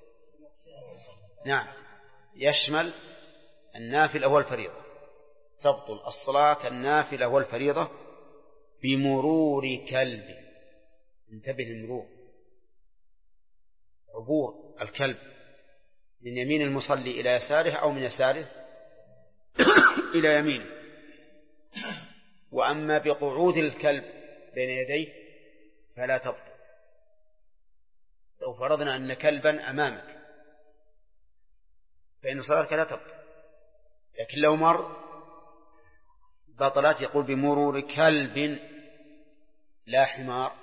نعم، يشمل النافلة والفريضة. تبطل الصلاة النافلة والفريضة بمرور كلب. انتبه للمرور، عبور الكلب من يمين المصلي إلى يساره أو من يساره إلى يمينه. وأما بقعود الكلب بين يديه فلا تبطل. لو فرضنا أن كلبا أمامك فإن صلاتك لا تبطل، لكن لو مر بطلت. يقول بمرور كلب، لا حمار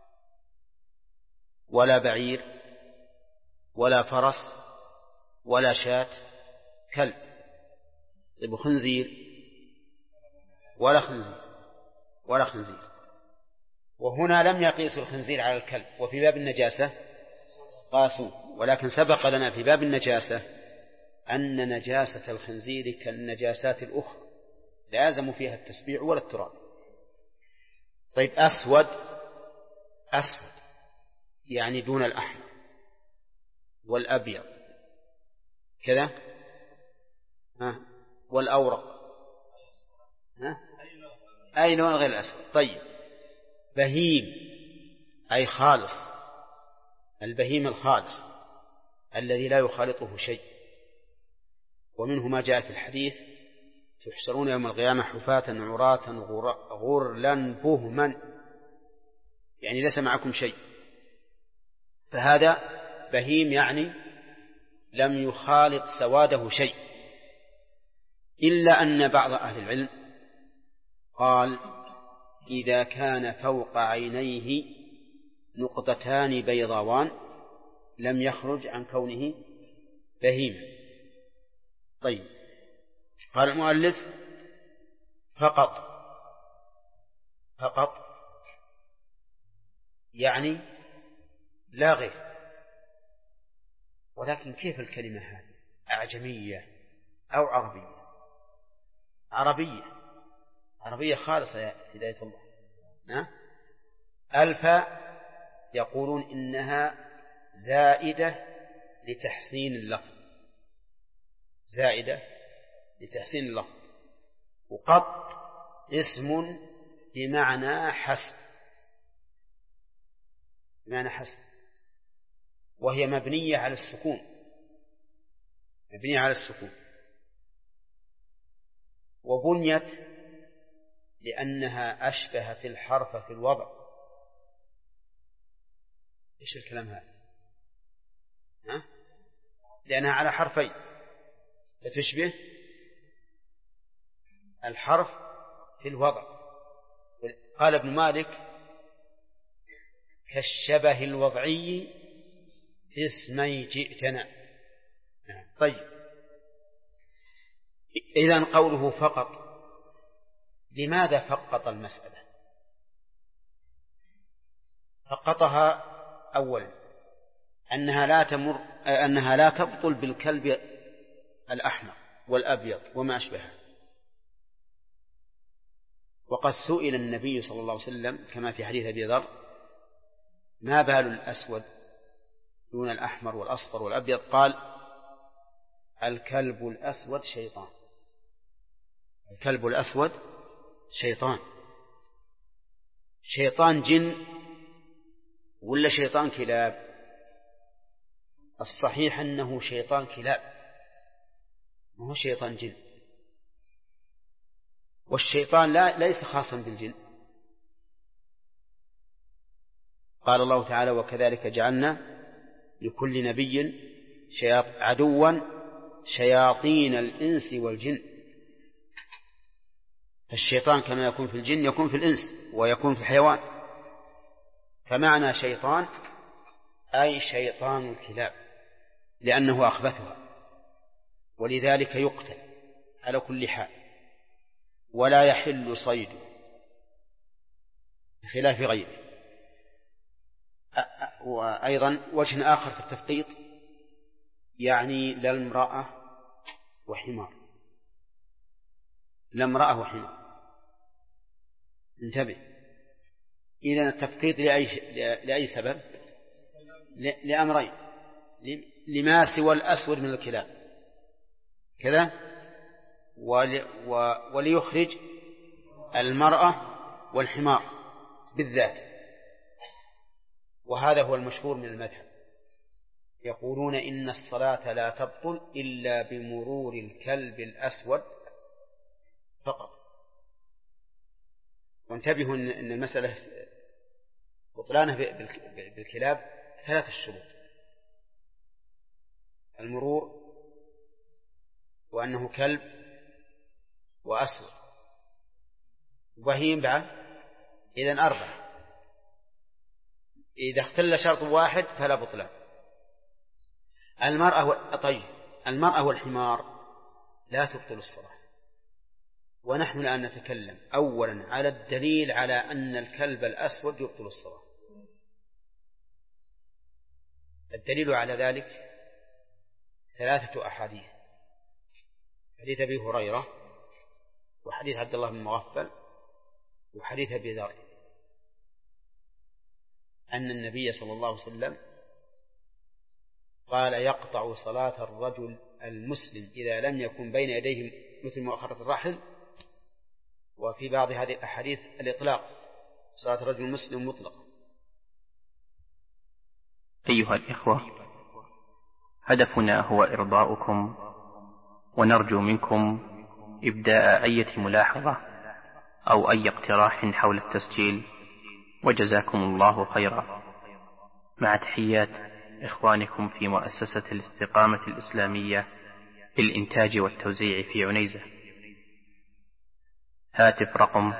ولا بعير ولا فرس ولا شاة، كلب. طيب خنزير ولا خنزير. وهنا لم يقيسوا الخنزير على الكلب، وفي باب النجاسة قاسوا. ولكن سبق لنا في باب النجاسة أن نجاسة الخنزير كالنجاسات الأخرى لا يلزم فيها التسبيع ولا التراب. طيب أسود يعني دون الأحمر والأبيض كذا، والأورق، أي لون غير الأسود. طيب بهيم أي خالص، البهيم الخالص الذي لا يخالطه شيء. ومنه ما جاء في الحديث تحشرون يوم القيامة حفاة عراة غرلا بهما، يعني ليس معكم شيء. فهذا بهيم يعني لم يخالط سواده شيء، إلا أن بعض أهل العلم قال إذا كان فوق عينيه نقطتان بيضاوان لم يخرج عن كونه بهيما. طيب، قال المؤلف فقط يعني لا غير. ولكن كيف الكلمة هذه؟ أعجمية أو عربية خالصة يا هداية الله. الفاء يقولون إنها زائدة لتحسين اللفظ، زائدة لتحسين اللفظ. وقط اسم بمعنى حسب، بمعنى حسب، وهي مبنية على السكون، مبنية على السكون، وبنيت لأنها أشبهت الحرف في الوضع. إيش الكلام هذا؟ لأنها على حرفين فتشبه الحرف في الوضع. قال ابن مالك: كالشبه الوضعي في اسمي جئتنا. طيب، إذن قوله فقط، لماذا فقط المسألة؟ فقطها أولا أنها لا تبطل بالكلب الأحمر والأبيض وما أشبهه. وقد سئل النبي صلى الله عليه وسلم كما في حديث أبي ذر: ما بال الأسود دون الأحمر والأصفر والأبيض؟ قال: الكلب الأسود شيطان. الكلب الأسود شيطان. شيطان جن ولا شيطان كلاب؟ الصحيح أنه شيطان كلاب، ما هو شيطان جن. والشيطان ليس خاصا بالجن. قال الله تعالى: وكذلك جعلنا لكل نبي عدوا شياطين الإنس والجن. الشيطان كما يكون في الجن يكون في الإنس ويكون في الحيوان. فمعنى شيطان أي شيطان الكلاب، لأنه أخبثها، ولذلك يقتل على كل حال ولا يحل صيده بخلاف غيره. وأيضا وجه آخر في التفقيط، يعني لا امرأة وحمار، لا امرأة وحمار. انتبه، إذن التفقيط لأي سبب؟ لأمرين: لما سوى الأسود من الكلاب كذا، وليخرج المرأة والحمار بالذات. وهذا هو المشهور من المذهب، يقولون إن الصلاة لا تبطل إلا بمرور الكلب الأسود فقط. وانتبهوا أن المسألة بطلانه بالكلاب 3 شروط: المرور، وأنه كلب، وأسود، وهيم بعد، إذن 4. إذا اختل شرط واحد فلا بطلان. المرأة والحمار لا تبطل الصلاة. ونحن الآن نتكلم أولا على الدليل على أن الكلب الأسود يبطل الصلاة. الدليل على ذلك 3 أحاديث: حديث أبي هريرة، وحديث عبد الله بن مغفل، وحديث أبي ذر، أن النبي صلى الله عليه وسلم قال: يقطع صلاة الرجل المسلم إذا لم يكن بين يديه مثل مؤخرة الرحل. وفي بعض هذه الأحاديث الإطلاق، صلاة الرجل المسلم مطلقة. أيها الإخوة، هدفنا هو إرضاؤكم، ونرجو منكم إبداء أي ملاحظة أو أي اقتراح حول التسجيل، وجزاكم الله خيرا. مع تحيات إخوانكم في مؤسسة الاستقامة الإسلامية للإنتاج والتوزيع في عنيزة. هاتف رقم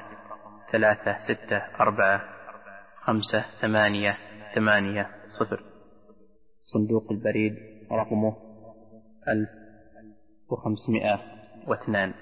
36455880. صندوق البريد رقمه 1502.